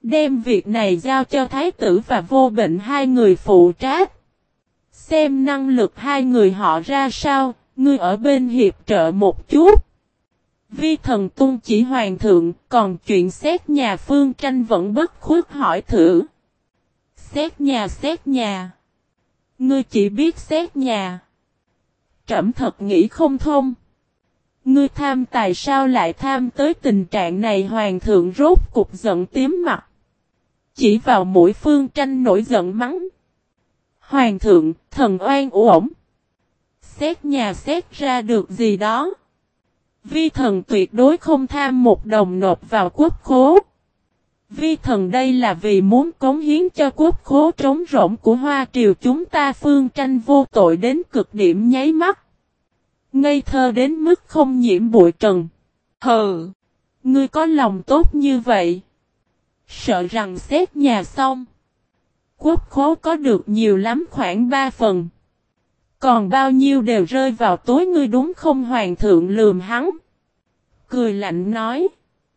Đem việc này giao cho thái tử và Vô Bệnh hai người phụ trách. Xem năng lực hai người họ ra sao, ngươi ở bên hiệp trợ một chút. Vi Thần tuân chỉ hoàng thượng, còn chuyện xét nhà Phương Tranh vẫn bất khuất hỏi thử. Xét nhà. Ngươi chỉ biết xét nhà. Trẫm thật nghĩ không thông. Ngươi tham tài sao lại tham tới tình trạng này? Hoàng thượng rốt cục giận tím mặt. Chỉ vào mũi Phương Tranh nổi giận mắng. Hoàng thượng, thần oan uổng. Xét nhà xét ra được gì đó. Vi thần tuyệt đối không tham một đồng nộp vào quốc khố. Vi thần đây là vì muốn cống hiến cho quốc khố trống rỗng của Hoa Triều chúng ta. Phương Tranh vô tội đến cực điểm nháy mắt. Ngây thơ đến mức không nhiễm bụi trần. Hừ, ngươi có lòng tốt như vậy. Sợ rằng xét nhà xong. Quốc khố có được nhiều lắm khoảng 3 phần. Còn bao nhiêu đều rơi vào túi ngươi đúng không? Hoàng thượng lườm hắn. Cười lạnh nói.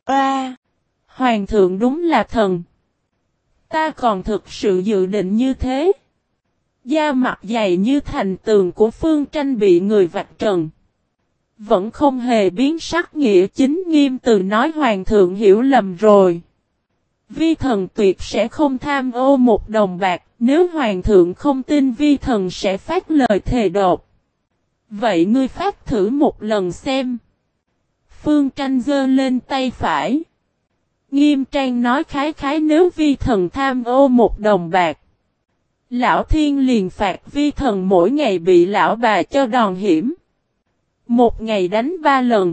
Hoàng thượng đúng là thần. Ta còn thực sự dự định như thế. Da mặt dày như thành tường của Phương Tranh bị người vạch trần. Vẫn không hề biến sắc, nghĩa chính nghiêm từ nói hoàng thượng hiểu lầm rồi. Vi thần tuyệt sẽ không tham ô một đồng bạc, nếu hoàng thượng không tin vi thần sẽ phát lời thề đột. Vậy ngươi phát thử một lần xem. Phương Tranh giơ lên tay phải. Nghiêm trang nói khái nếu vi thần tham ô một đồng bạc. Lão thiên liền phạt vi thần mỗi ngày bị lão bà cho đòn hiểm. Một ngày đánh 3 lần.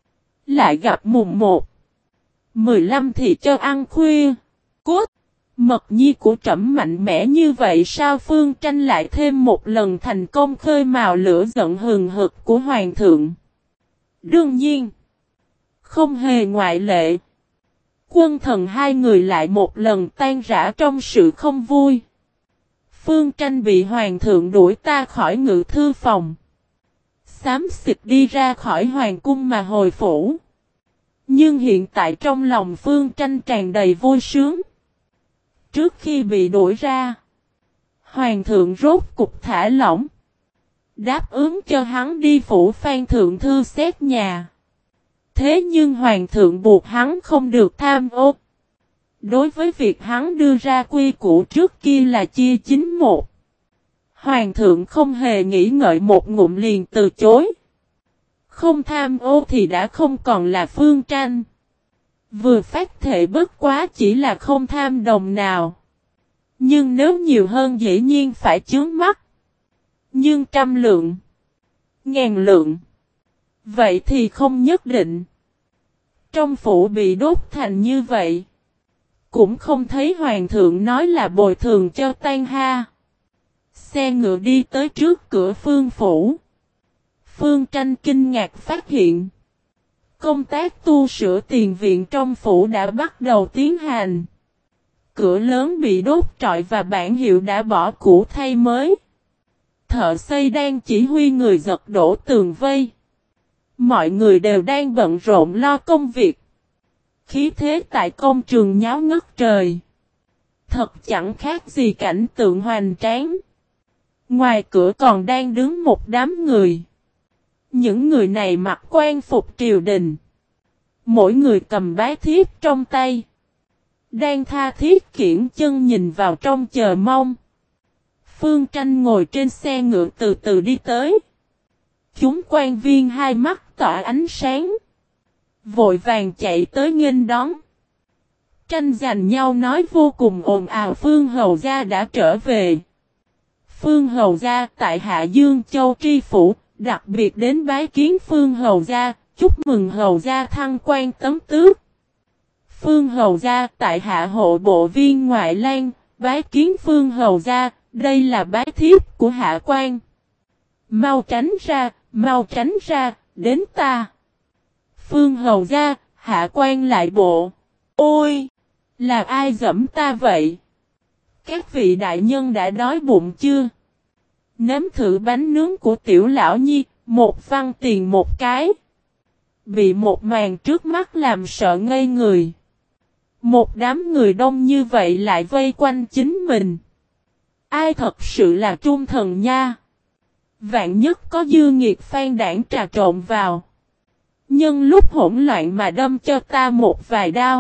Lại gặp mùng 1. 15 thì cho ăn khuya. Cút. Mật nhi của trẫm mạnh mẽ như vậy sao? Phương Tranh lại thêm một lần thành công khơi mào lửa giận hừng hực của hoàng thượng. Đương nhiên. Không hề ngoại lệ. Quân thần hai người lại một lần tan rã trong sự không vui. Phương Tranh bị hoàng thượng đuổi ta khỏi ngự thư phòng. Xám xịt đi ra khỏi hoàng cung mà hồi phủ. Nhưng hiện tại trong lòng Phương Tranh tràn đầy vui sướng. Trước khi bị đuổi ra, hoàng thượng rốt cục thả lỏng. Đáp ứng cho hắn đi phủ Phan thượng thư xét nhà. Thế nhưng hoàng thượng buộc hắn không được tham ô. Đối với việc hắn đưa ra quy củ trước kia là chia 9-1. Hoàng thượng không hề nghĩ ngợi một ngụm liền từ chối. Không tham ô thì đã không còn là Phương Tranh. Vừa phát thệ bất quá chỉ là không tham đồng nào. Nhưng nếu nhiều hơn dĩ nhiên phải chướng mắt. Nhưng 100 lượng, 1000 lượng. Vậy thì không nhất định. Trong phủ bị đốt thành như vậy. Cũng không thấy hoàng thượng nói là bồi thường cho tan ha. Xe ngựa đi tới trước cửa Phương phủ. Phương Tranh kinh ngạc phát hiện. Công tác tu sửa tiền viện trong phủ đã bắt đầu tiến hành. Cửa lớn bị đốt trọi và bảng hiệu đã bỏ cũ thay mới. Thợ xây đang chỉ huy người giật đổ tường vây. Mọi người đều đang bận rộn lo công việc. Khí thế tại công trường nháo ngất trời. Thật chẳng khác gì cảnh tượng hoành tráng. Ngoài cửa còn đang đứng một đám người. Những người này mặc quan phục triều đình. Mỗi người cầm bái thiếp trong tay. Đang tha thiết kiễng chân nhìn vào trong chờ mong. Phương Tranh ngồi trên xe ngựa từ từ đi tới. Chúng quan viên hai mắt tỏa ánh sáng. Vội vàng chạy tới nghênh đón. Tranh giành nhau nói vô cùng ồn ào. Phương Hầu Gia đã trở về. Phương Hầu Gia tại Hạ Dương Châu Tri Phủ. Đặc biệt đến bái kiến Phương Hầu Gia. Chúc mừng Hầu Gia thăng quan tấm tước. Phương Hầu Gia tại Hạ Hộ Bộ Viên Ngoại Lang. Bái kiến Phương Hầu Gia. Đây là bái thiếp của Hạ quan. Mau tránh ra, đến ta. Phương Hầu Gia, Hạ quan lại bộ. Ôi! Là ai giẫm ta vậy? Các vị đại nhân đã đói bụng chưa? Nếm thử bánh nướng của tiểu lão nhi, một văn tiền một cái. Bị một màn trước mắt làm sợ ngây người. Một đám người đông như vậy lại vây quanh chính mình. Ai thật sự là trung thần nha. Vạn nhất có dư nghiệt phan đảng trà trộn vào. Nhưng lúc hỗn loạn mà đâm cho ta một vài đao.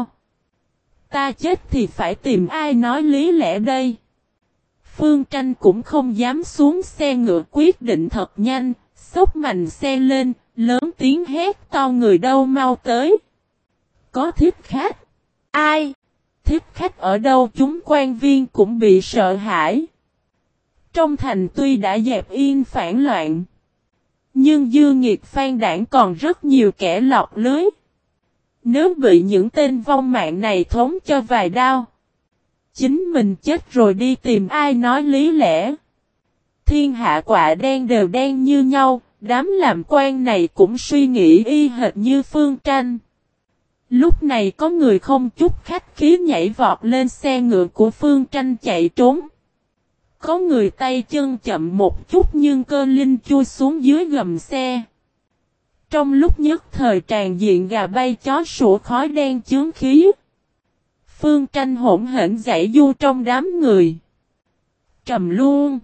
Ta chết thì phải tìm ai nói lý lẽ đây. Phương Tranh cũng không dám xuống xe ngựa, quyết định thật nhanh, xốc mạnh xe lên, lớn tiếng hét to người đâu mau tới. Có thích khách? Ai? Thích khách ở đâu? Chúng quan viên cũng bị sợ hãi. Trong thành tuy đã dẹp yên phản loạn, nhưng dư nghiệt phan đảng còn rất nhiều kẻ lọt lưới. Nếu bị những tên vong mạng này thống cho vài đao, chính mình chết rồi đi tìm ai nói lý lẽ. Thiên hạ quạ đen đều đen như nhau, đám làm quan này cũng suy nghĩ y hệt như Phương Tranh. Lúc này có người không chút khách khí nhảy vọt lên xe ngựa của Phương Tranh chạy trốn. Có người tay chân chậm một chút nhưng cơ linh chui xuống dưới gầm xe. Trong lúc nhất thời tràn diện gà bay chó sủa khói đen chướng khí. Phương Tranh hỗn hển giãy du trong đám người. Trầm luôn.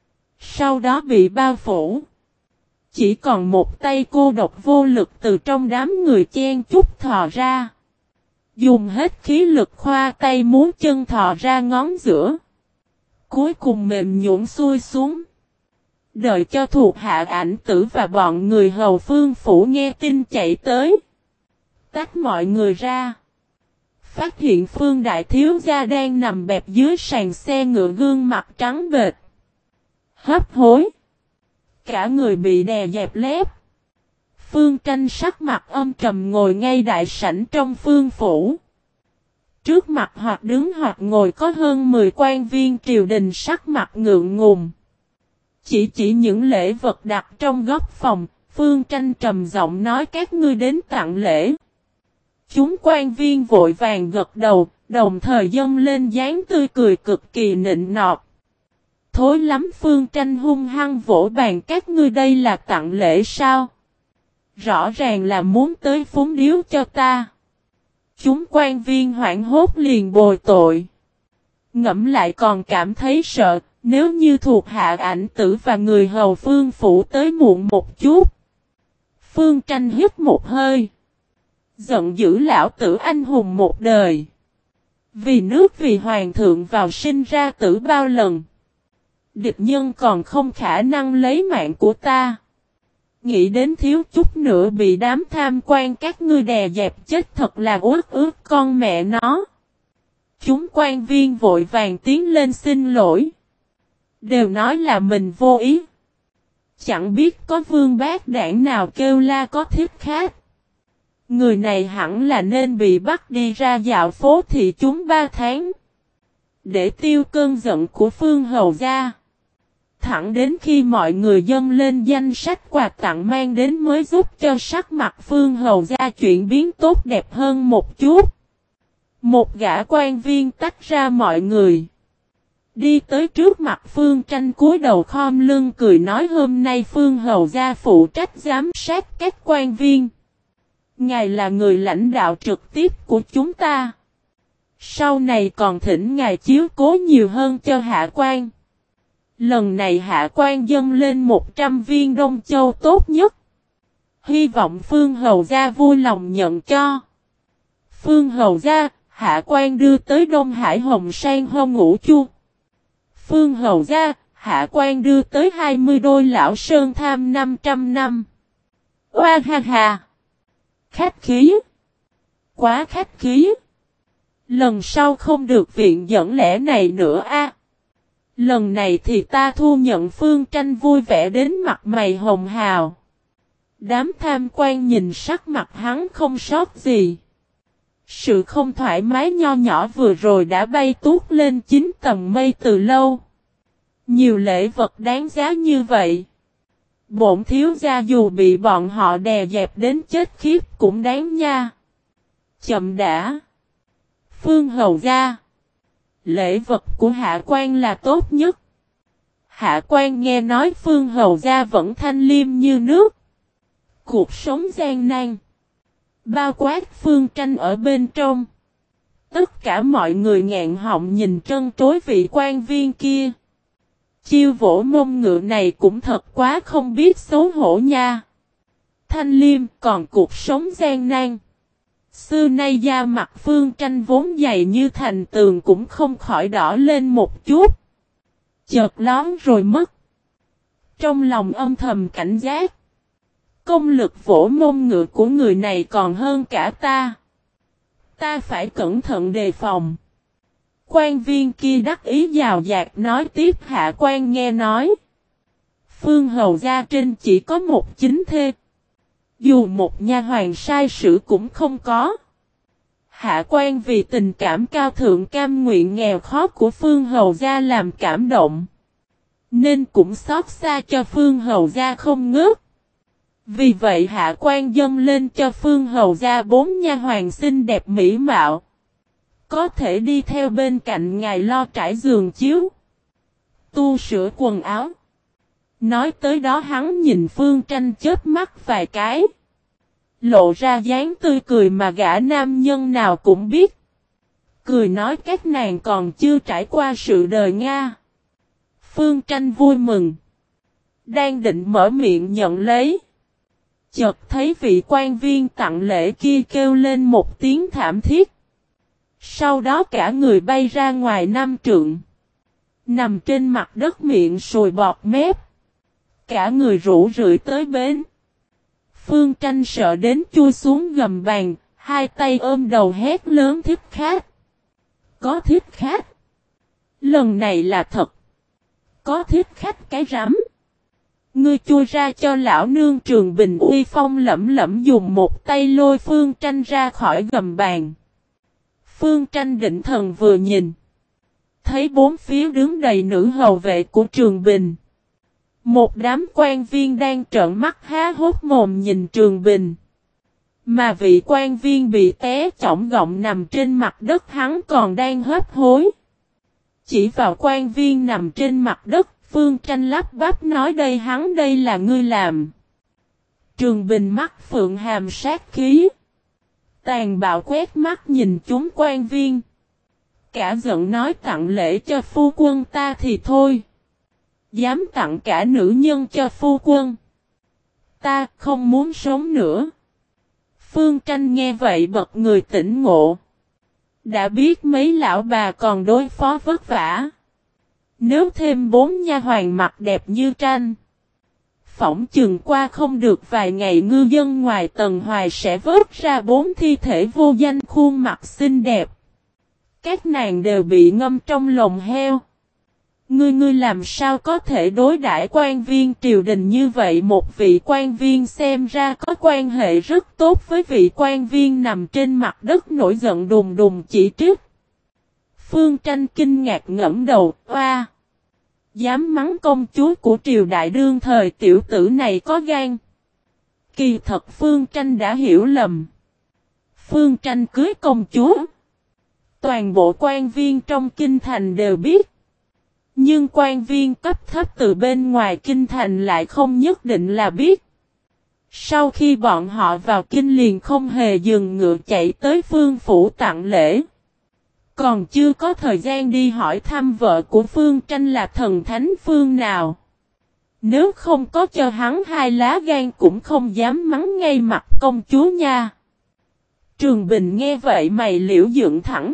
Sau đó bị bao phủ. Chỉ còn một tay cô độc vô lực từ trong đám người chen chúc thò ra. Dùng hết khí lực khoa tay muốn chân thò ra ngón giữa. Cuối cùng mềm nhũn xuôi xuống. Đợi cho thuộc hạ Ảnh Tử và bọn người hầu Phương phủ nghe tin chạy tới. Tách mọi người ra. Phát hiện Phương đại thiếu gia đang nằm bẹp dưới sàn xe ngựa, gương mặt trắng bệch, hấp hối. Cả người bị đè dẹp lép. Phương Tranh sắc mặt âm trầm ngồi ngay đại sảnh trong Phương phủ. Trước mặt hoặc đứng hoặc ngồi có hơn 10 quan viên triều đình sắc mặt ngượng ngùng. Chỉ những lễ vật đặt trong góc phòng, Phương Tranh trầm giọng nói các ngươi đến tặng lễ. Chúng quan viên vội vàng gật đầu, đồng thời dâng lên dáng tươi cười cực kỳ nịnh nọt. Thối lắm, Phương Tranh hung hăng vỗ bàn, các ngươi đây là tặng lễ sao? Rõ ràng là muốn tới phúng điếu cho ta. Chúng quan viên hoảng hốt liền bồi tội. Ngẫm lại còn cảm thấy sợ, nếu như thuộc hạ Ảnh Tử và người hầu Phương phủ tới muộn một chút. Phương Tranh hít một hơi. Giận dữ lão tử anh hùng một đời. Vì nước vì hoàng thượng vào sinh ra tử bao lần. Địch nhân còn không khả năng lấy mạng của ta. Nghĩ đến thiếu chút nữa bị đám tham quan các ngươi đè dẹp chết thật là uất ức con mẹ nó. Chúng quan viên vội vàng tiến lên xin lỗi. Đều nói là mình vô ý. Chẳng biết có vương bác đảng nào kêu la có thích khách. Người này hẳn là nên bị bắt đi ra dạo phố thị chúng 3 tháng. Để tiêu cơn giận của Phương hầu gia. Thẳng đến khi mọi người dâng lên danh sách quà tặng mang đến mới giúp cho sắc mặt Phương hầu gia chuyển biến tốt đẹp hơn một chút. Một gã quan viên tách ra mọi người. Đi tới trước mặt Phương Tranh cúi đầu khom lưng cười nói hôm nay Phương hầu gia phụ trách giám sát các quan viên. Ngài là người lãnh đạo trực tiếp của chúng ta. Sau này còn thỉnh ngài chiếu cố nhiều hơn cho hạ quan. Lần này hạ quan dâng lên 100 viên Đông Châu tốt nhất. Hy vọng Phương hầu gia vui lòng nhận cho. Phương hầu gia, hạ quan đưa tới Đông Hải Hồng Sang Hông Ngũ Chu. Phương hầu gia, hạ quan đưa tới 20 đôi lão sơn tham 500 năm. Oa ha ha. Khách khí. Quá khách khí. Lần sau không được viện dẫn lẽ này nữa a. Lần này thì ta thu nhận. Phương Tranh vui vẻ đến mặt mày hồng hào. Đám tham quan nhìn sắc mặt hắn không sót gì. Sự không thoải mái nho nhỏ vừa rồi đã bay tuốt lên 9 tầng mây từ lâu. Nhiều lễ vật đáng giá như vậy. Bổn thiếu gia dù bị bọn họ đè dẹp đến chết khiếp cũng đáng nha. Chậm đã. Phương hầu gia. Lễ vật của hạ quan là tốt nhất. Hạ quan nghe nói Phương hầu gia vẫn thanh liêm như nước. Cuộc sống gian nan. Bao quát Phương Tranh ở bên trong. Tất cả mọi người nghẹn họng nhìn trân trối vị quan viên kia. Chiêu vỗ mông ngựa này cũng thật quá không biết xấu hổ nha. Thanh Liêm còn cuộc sống gian nan. Xưa nay da mặt Phương Tranh vốn dày như thành tường cũng không khỏi đỏ lên một chút. Chợt lón rồi mất. Trong lòng âm thầm cảnh giác. Công lực vỗ mông ngựa của người này còn hơn cả ta. Ta phải cẩn thận đề phòng. Quan viên kia đắc ý dào dạt nói tiếp. Hạ quan nghe nói. Phương hầu gia trên chỉ có một chính thê. Dù một nha hoàn sai sử cũng không có. Hạ quan vì tình cảm cao thượng cam nguyện nghèo khó của Phương hầu gia làm cảm động. Nên cũng xót xa cho Phương hầu gia không ngớt. Vì vậy hạ quan dâng lên cho Phương hầu gia 4 nha hoàn xinh đẹp mỹ mạo. Có thể đi theo bên cạnh ngài lo trải giường chiếu. Tu sửa quần áo. Nói tới đó hắn nhìn Phương Tranh chớp mắt vài cái. Lộ ra dáng tươi cười mà gã nam nhân nào cũng biết. Cười nói các nàng còn chưa trải qua sự đời Nga. Phương Tranh vui mừng. Đang định mở miệng nhận lấy. Chợt thấy vị quan viên tặng lễ kia kêu lên một tiếng thảm thiết. Sau đó cả người bay ra ngoài 5 trượng. Nằm trên mặt đất miệng sùi bọt mép. Cả người rũ rượi tới bến. Phương Tranh sợ đến chui xuống gầm bàn. Hai tay ôm đầu hét lớn thích khách. Có thích khách. Lần này là thật. Có thích khách cái rắm. Ngươi chui ra cho lão nương Trường Bình uy phong lẫm lẫm dùng một tay lôi Phương Tranh ra khỏi gầm bàn. Phương Tranh định thần vừa nhìn. Thấy bốn phía đứng đầy nữ hầu vệ của Trường Bình. Một đám quan viên đang trợn mắt há hốt mồm nhìn Trường Bình. Mà vị quan viên bị té chỏng gọng nằm trên mặt đất hắn còn đang hấp hối. Chỉ vào quan viên nằm trên mặt đất. Phương Tranh lắp bắp nói đây là ngươi làm. Trường Bình mắt phượng hàm sát khí. Tàn bạo quét mắt nhìn chúng quan viên. Cả giận nói tặng lễ cho phu quân ta thì thôi. Dám tặng cả nữ nhân cho phu quân. Ta không muốn sống nữa. Phương Tranh nghe vậy bật người tỉnh ngộ. Đã biết mấy lão bà còn đối phó vất vả. Nếu thêm 4 nha hoàn mặt đẹp như tranh. Phỏng chừng qua không được vài ngày ngư dân ngoài Tần Hoài sẽ vớt ra 4 thi thể vô danh khuôn mặt xinh đẹp. Các nàng đều bị ngâm trong lồng heo. Ngươi làm sao có thể đối đãi quan viên triều đình như vậy? Một vị quan viên xem ra có quan hệ rất tốt với vị quan viên nằm trên mặt đất nổi giận đùng đùng chỉ trích. Phương Tranh kinh ngạc ngẫm đầu, oa. Dám mắng công chúa của triều đại đương thời tiểu tử này có gan. Kỳ thật Phương Tranh đã hiểu lầm. Phương Tranh cưới công chúa. Toàn bộ quan viên trong kinh thành đều biết. Nhưng quan viên cấp thấp từ bên ngoài kinh thành lại không nhất định là biết. Sau khi bọn họ vào kinh liền không hề dừng ngựa chạy tới Phương phủ tặng lễ. Còn chưa có thời gian đi hỏi thăm vợ của Phương Tranh là thần thánh phương nào. Nếu không có cho hắn 2 lá gan cũng không dám mắng ngay mặt công chúa nha. Trường Bình nghe vậy mày liễu dựng thẳng.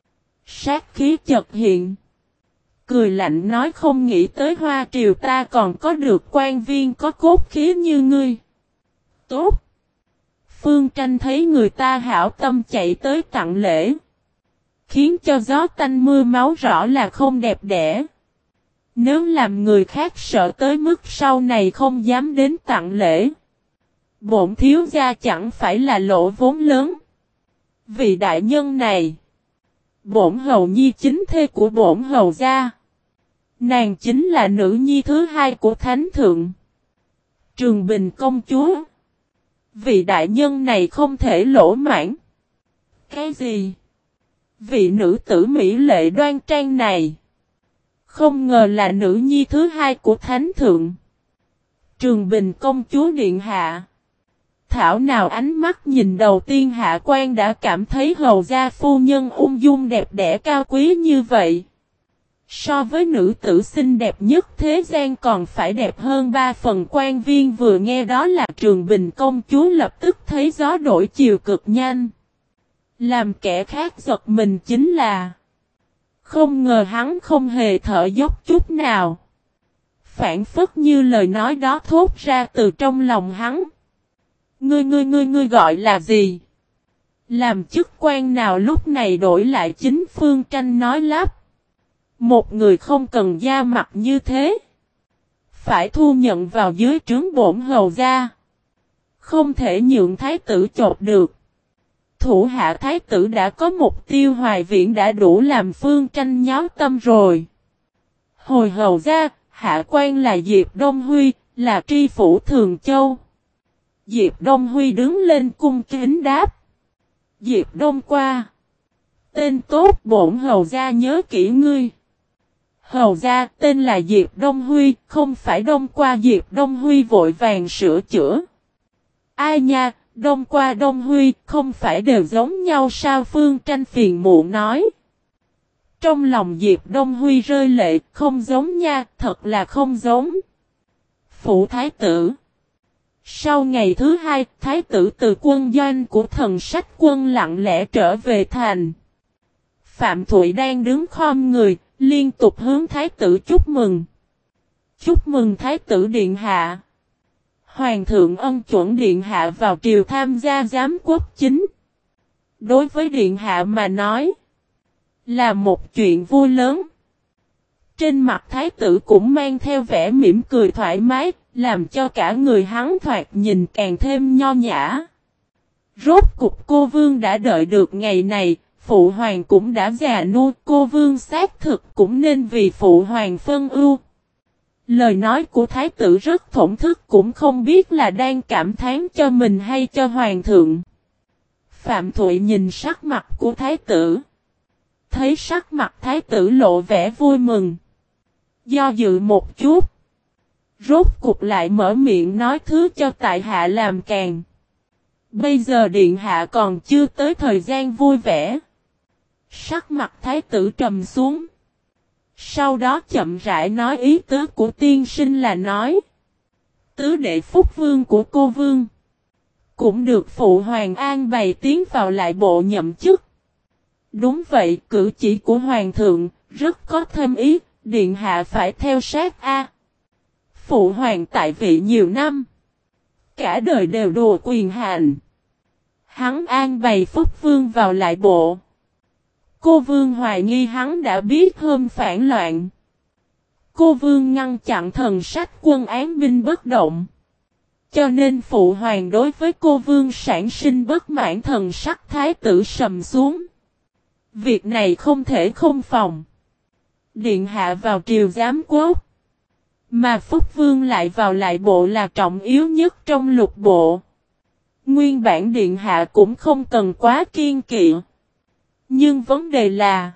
Sát khí chợt hiện. Cười lạnh nói không nghĩ tới Hoa triều ta còn có được quan viên có cốt khí như ngươi. Tốt. Phương Tranh thấy người ta hảo tâm chạy tới tặng lễ. Khiến cho gió tanh mưa máu rõ là không đẹp đẽ. Nếu làm người khác sợ tới mức sau này không dám đến tặng lễ. Bổn thiếu gia chẳng phải là lỗ vốn lớn. Vị đại nhân này. Bổn hầu nhi chính thê của bổn hầu gia. Nàng chính là nữ nhi thứ 2 của thánh thượng. Trường Bình công chúa. Vị đại nhân này không thể lỗ mãn. Cái gì? Vị nữ tử mỹ lệ đoan trang này. Không ngờ là nữ nhi thứ 2 của thánh thượng. Trường Bình công chúa điện hạ. Thảo nào ánh mắt nhìn đầu tiên Hạ Quan đã cảm thấy hầu gia phu nhân ung dung đẹp đẽ cao quý như vậy. So với nữ tử xinh đẹp nhất thế gian còn phải đẹp hơn 3 phần. Quan viên vừa nghe đó là Trường Bình công chúa lập tức thấy gió đổi chiều cực nhanh. Làm kẻ khác giật mình chính là không ngờ hắn không hề thở dốc chút nào. Phản phất như lời nói đó thốt ra từ trong lòng hắn. Ngươi gọi là gì? Làm chức quan nào lúc này đổi lại chính Phương Tranh nói lắp. Một người không cần da mặt như thế. Phải thu nhận vào dưới trướng bổn hầu gia. Không thể nhượng thái tử chột được. Thủ hạ thái tử đã có mục tiêu hoài viễn đã đủ làm Phương Tranh nháo tâm rồi. Hồi hầu gia, hạ quan là Diệp Đông Huy, là tri phủ Thường Châu. Diệp Đông Huy đứng lên cung kính đáp. Diệp Đông qua. Tên tốt bổn hầu gia nhớ kỹ ngươi. Hầu gia tên là Diệp Đông Huy, không phải Đông qua. Diệp Đông Huy vội vàng sửa chữa. Ai nha, Đông qua Đông Huy, không phải đều giống nhau sao? Phương Tranh phiền muộn nói. Trong lòng Diệp Đông Huy rơi lệ, không giống nha, thật là không giống. Phụ thái tử. Sau ngày thứ hai, thái tử từ quân doanh của Thần Sách quân lặng lẽ trở về thành. Phạm Thụy đang đứng khom người, liên tục hướng thái tử chúc mừng. Chúc mừng thái tử điện hạ. Hoàng thượng ân chuẩn điện hạ vào triều tham gia giám quốc chính. Đối với điện hạ mà nói, là một chuyện vui lớn. Trên mặt thái tử cũng mang theo vẻ mỉm cười thoải mái, làm cho cả người hắn thoạt nhìn càng thêm nho nhã. Rốt cục cô vương đã đợi được ngày này, phụ hoàng cũng đã già nua, cô vương xác thực cũng nên vì phụ hoàng phân ưu. Lời nói của thái tử rất thổn thức, cũng không biết là đang cảm thán cho mình hay cho hoàng thượng. Phạm Thụy nhìn sắc mặt của thái tử. Thấy sắc mặt thái tử lộ vẻ vui mừng. Do dự một chút. Rốt cục lại mở miệng nói thứ cho tại hạ làm càng. Bây giờ điện hạ còn chưa tới thời gian vui vẻ. Sắc mặt thái tử trầm xuống. Sau đó chậm rãi nói ý tứ của tiên sinh là nói. Tứ đệ phúc vương của cô vương. Cũng được phụ hoàng an bày tiến vào lại bộ nhậm chức. Đúng vậy, cử chỉ của hoàng thượng, rất có thêm ý, điện hạ phải theo sát a. Phụ hoàng tại vị nhiều năm. Cả đời đều đùa quyền hành. Hắn an bày phúc vương vào lại bộ. Cô vương hoài nghi hắn đã biết hôm phản loạn. Cô vương ngăn chặn Thần Sách quân án binh bất động. Cho nên phụ hoàng đối với cô vương sản sinh bất mãn. Thần sắc thái tử sầm xuống. Việc này không thể không phòng. Điện hạ vào triều giám quốc. Mà Phúc Vương lại vào lại bộ là trọng yếu nhất trong lục bộ. Nguyên bản điện hạ cũng không cần quá kiên kỵ. Nhưng vấn đề là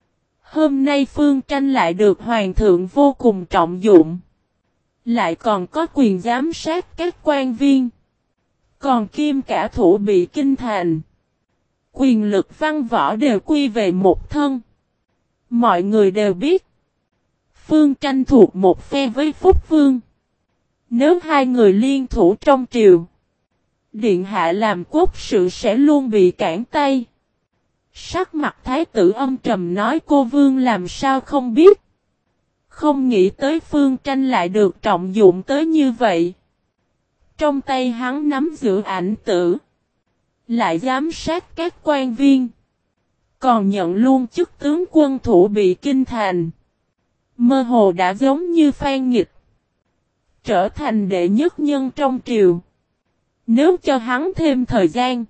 hôm nay Phương Tranh lại được hoàng thượng vô cùng trọng dụng. Lại còn có quyền giám sát các quan viên. Còn kim cả thủ bị kinh thành. Quyền lực văn võ đều quy về một thân. Mọi người đều biết. Phương Tranh thuộc một phe với Phúc Vương. Nếu hai người liên thủ trong triều. Điện hạ làm quốc sự sẽ luôn bị cản tay. Sắc mặt thái tử âm trầm nói cô vương làm sao không biết. Không nghĩ tới Phương Tranh lại được trọng dụng tới như vậy. Trong tay hắn nắm giữ ảnh tử. Lại giám sát các quan viên. Còn nhận luôn chức tướng quân thủ bị kinh thành. Mơ hồ đã giống như Phan Nghịch. Trở thành đệ nhất nhân trong triều. Nếu cho hắn thêm thời gian.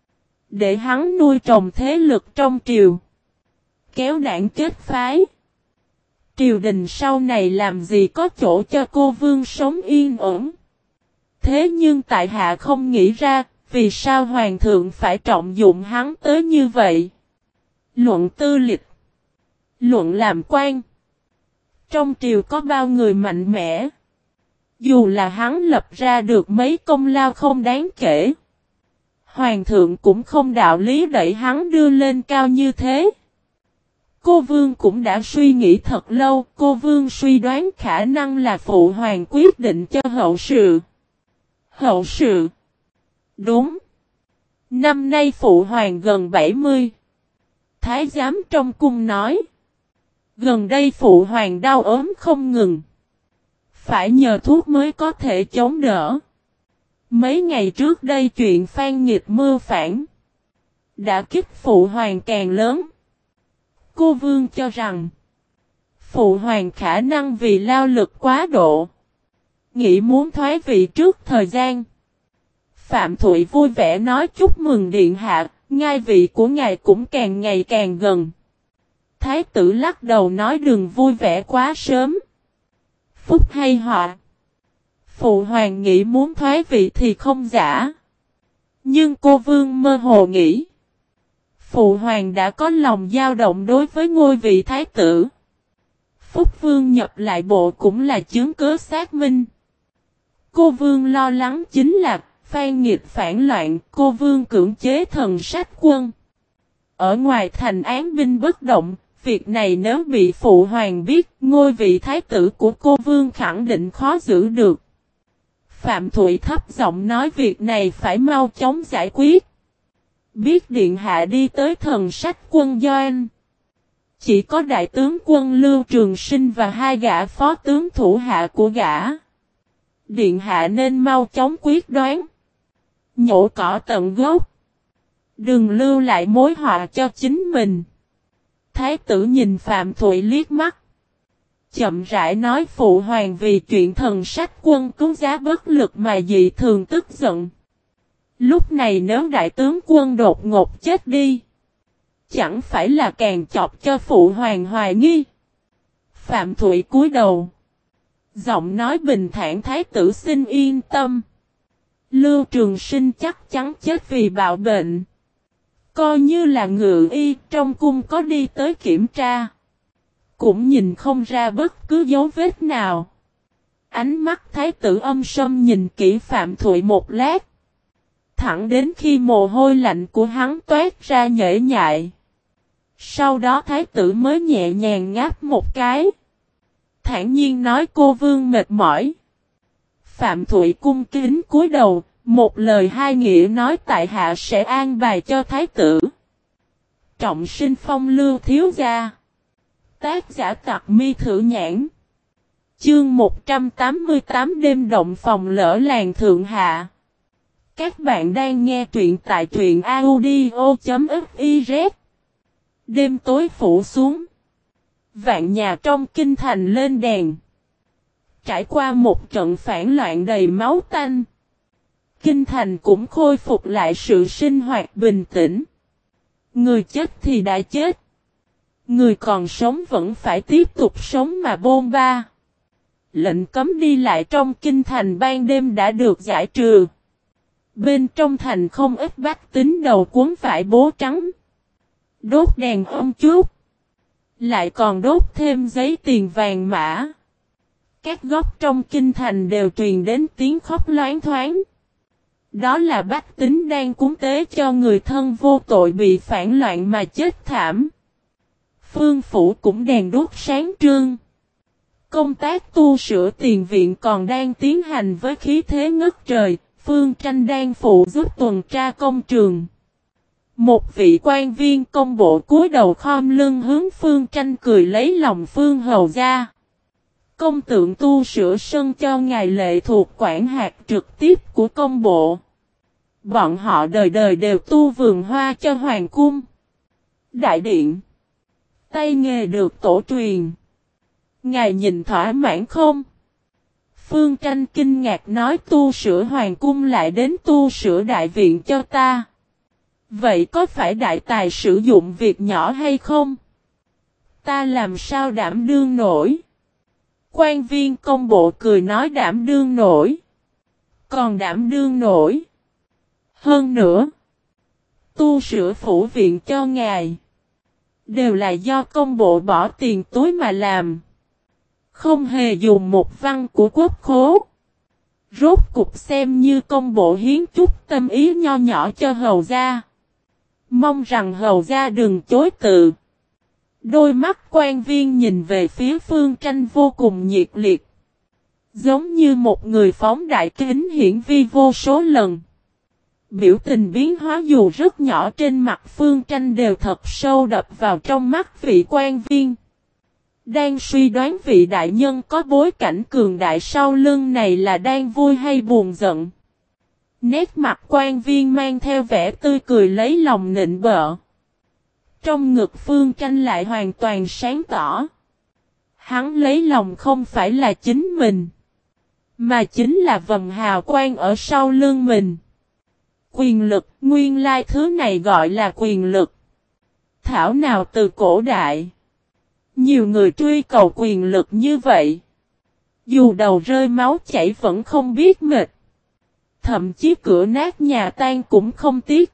Để hắn nuôi trồng thế lực trong triều. Kéo đảng kết phái. Triều đình sau này làm gì có chỗ cho cô vương sống yên ổn. Thế nhưng tại hạ không nghĩ ra. Vì sao hoàng thượng phải trọng dụng hắn tới như vậy? Luận tư lịch. Luận làm quan. Trong triều có bao người mạnh mẽ. Dù là hắn lập ra được mấy công lao không đáng kể. Hoàng thượng cũng không đạo lý đẩy hắn đưa lên cao như thế. Cô Vương cũng đã suy nghĩ thật lâu, cô Vương suy đoán khả năng là phụ hoàng quyết định cho hậu sự. Hậu sự? Đúng. Năm nay phụ hoàng gần 70. Thái giám trong cung nói. Gần đây phụ hoàng đau ốm không ngừng. Phải nhờ thuốc mới có thể chống đỡ. Mấy ngày trước đây chuyện Phan Nghịch mưu phản. Đã kích phụ hoàng càng lớn. Cô Vương cho rằng. Phụ hoàng khả năng vì lao lực quá độ. Nghĩ muốn thoái vị trước thời gian. Phạm Thụy vui vẻ nói chúc mừng điện hạ. Ngai vị của ngài cũng càng ngày càng gần. Thái tử lắc đầu nói đừng vui vẻ quá sớm. Phúc hay họa. Phụ hoàng nghĩ muốn thoái vị thì không giả. Nhưng cô Vương mơ hồ nghĩ. Phụ hoàng đã có lòng dao động đối với ngôi vị thái tử. Phúc Vương nhập lại bộ cũng là chứng cứ xác minh. Cô Vương lo lắng chính là Phan Nghịch phản loạn, cô Vương cưỡng chế thần sách quân. Ở ngoài thành án binh bất động, việc này nếu bị phụ hoàng biết, ngôi vị thái tử của cô Vương khẳng định khó giữ được. Phạm Thụy thấp giọng nói việc này phải mau chóng giải quyết. Biết điện hạ đi tới thần sách quân Doan. Chỉ có đại tướng quân Lưu Trường Sinh và hai gã phó tướng thủ hạ của gã. Điện hạ nên mau chóng quyết đoán. Nhổ cỏ tận gốc. Đừng lưu lại mối họa cho chính mình. Thái tử nhìn Phạm Thụy liếc mắt. Chậm rãi nói phụ hoàng vì chuyện thần sách quân cứu giá bất lực mà dị thường tức giận. Lúc này nếu đại tướng quân đột ngột chết đi. Chẳng phải là càng chọc cho phụ hoàng hoài nghi. Phạm Thụy cúi đầu. Giọng nói bình thản thái tử xin yên tâm. Lưu Trường Sinh chắc chắn chết vì bạo bệnh. Coi như là ngự y trong cung có đi tới kiểm tra. Cũng nhìn không ra bất cứ dấu vết nào. Ánh mắt thái tử âm sâm nhìn kỹ Phạm Thụy một lát. Thẳng đến khi mồ hôi lạnh của hắn toát ra nhễ nhại. Sau đó thái tử mới nhẹ nhàng ngáp một cái. Thản nhiên nói cô Vương mệt mỏi. Phạm Thụy cung kính cúi đầu. Một lời hai nghĩa nói tại hạ sẽ an bài cho thái tử. Trọng sinh phong lưu thiếu gia. Tác giả Tặc Mi Thử Nhãn. Chương 188 đêm động phòng lỡ làng Thượng Hạ. Các bạn đang nghe truyện tại truyện audio.fiz. Đêm tối phủ xuống. Vạn nhà trong kinh thành lên đèn. Trải qua một trận phản loạn đầy máu tanh. Kinh thành cũng khôi phục lại sự sinh hoạt bình tĩnh. Người chết thì đã chết. Người còn sống vẫn phải tiếp tục sống mà bôn ba. Lệnh cấm đi lại trong kinh thành ban đêm đã được giải trừ. Bên trong thành không ít bách tính đầu cuốn vải bố trắng. Đốt đèn ông chút. Lại còn đốt thêm giấy tiền vàng mã. Các góc trong kinh thành đều truyền đến tiếng khóc loáng thoáng. Đó là bách tính đang cúng tế cho người thân vô tội bị phản loạn mà chết thảm. Phương phủ cũng đèn đuốc sáng trương. Công tác tu sửa tiền viện còn đang tiến hành với khí thế ngất trời. Phương Tranh đang phụ giúp tuần tra công trường. Một vị quan viên công bộ cúi đầu khom lưng hướng Phương Tranh cười lấy lòng Phương hầu ra. Công tượng tu sửa sân cho ngài lệ thuộc quản hạt trực tiếp của công bộ. Bọn họ đời đời đều tu vườn hoa cho hoàng cung. Đại điện. Tay nghề được tổ truyền. Ngài nhìn thỏa mãn không? Phương Tranh kinh ngạc nói tu sửa hoàng cung lại đến tu sửa đại viện cho ta. Vậy có phải đại tài sử dụng việc nhỏ hay không? Ta làm sao đảm đương nổi? Quan viên công bộ cười nói đảm đương nổi. Còn đảm đương nổi. Hơn nữa. Tu sửa phủ viện cho ngài. Đều là do công bộ bỏ tiền túi mà làm. Không hề dùng một văn của quốc khố. Rốt cục xem như công bộ hiến chút tâm ý nho nhỏ cho hầu gia. Mong rằng hầu gia đừng chối từ. Đôi mắt quan viên nhìn về phía Phương Tranh vô cùng nhiệt liệt. Giống như một người phóng đại kính hiển vi vô số lần. Biểu tình biến hóa dù rất nhỏ trên mặt Phương Tranh đều thật sâu đập vào trong mắt vị quan viên. Đang suy đoán vị đại nhân có bối cảnh cường đại sau lưng này là đang vui hay buồn giận. Nét mặt quan viên mang theo vẻ tươi cười lấy lòng nịnh bợ. Trong ngực Phương Tranh lại hoàn toàn sáng tỏ. Hắn lấy lòng không phải là chính mình, mà chính là vầng hào quang ở sau lưng mình. Quyền lực, nguyên lai thứ này gọi là quyền lực. Thảo nào từ cổ đại, nhiều người truy cầu quyền lực như vậy. Dù đầu rơi máu chảy vẫn không biết mệt. Thậm chí cửa nát nhà tan cũng không tiếc.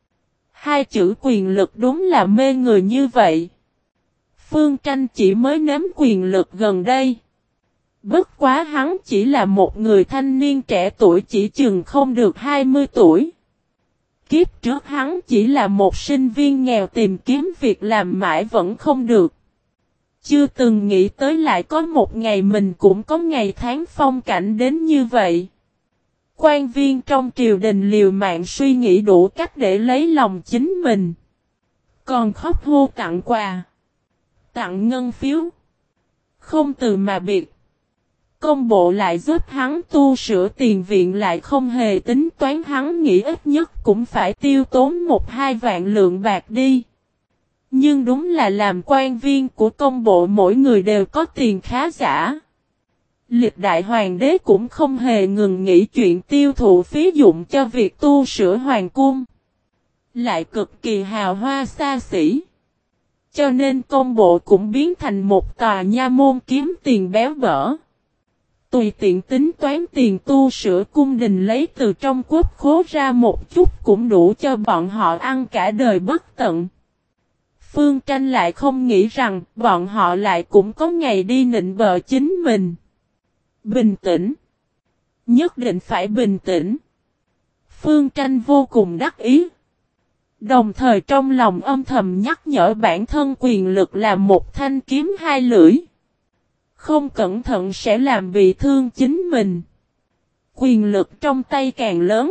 Hai chữ quyền lực đúng là mê người như vậy. Phương Tranh chỉ mới nếm quyền lực gần đây. Bất quá hắn chỉ là một người thanh niên trẻ tuổi chỉ chừng không được 20 tuổi. Kiếp trước hắn chỉ là một sinh viên nghèo tìm kiếm việc làm mãi vẫn không được. Chưa từng nghĩ tới lại có một ngày mình cũng có ngày tháng phong cảnh đến như vậy. Quan viên trong triều đình liều mạng suy nghĩ đủ cách để lấy lòng chính mình. Còn khóc hô tặng quà, tặng ngân phiếu, không từ mà biệt. Công bộ lại giúp hắn tu sửa tiền viện lại không hề tính toán, hắn nghĩ ít nhất cũng phải tiêu tốn 1-2 vạn lượng bạc đi. Nhưng đúng là làm quan viên của công bộ mỗi người đều có tiền khá giả. Lịch đại hoàng đế cũng không hề ngừng nghĩ chuyện tiêu thụ phí dụng cho việc tu sửa hoàng cung. Lại cực kỳ hào hoa xa xỉ. Cho nên công bộ cũng biến thành một tòa nha môn kiếm tiền béo bở. Tùy tiện tính toán tiền tu sửa cung đình lấy từ trong quốc khố ra một chút cũng đủ cho bọn họ ăn cả đời bất tận. Phương Tranh lại không nghĩ rằng bọn họ lại cũng có ngày đi nịnh bợ chính mình. Bình tĩnh. Nhất định phải bình tĩnh. Phương Tranh vô cùng đắc ý. Đồng thời trong lòng âm thầm nhắc nhở bản thân quyền lực là một thanh kiếm hai lưỡi. Không cẩn thận sẽ làm bị thương chính mình. Quyền lực trong tay càng lớn,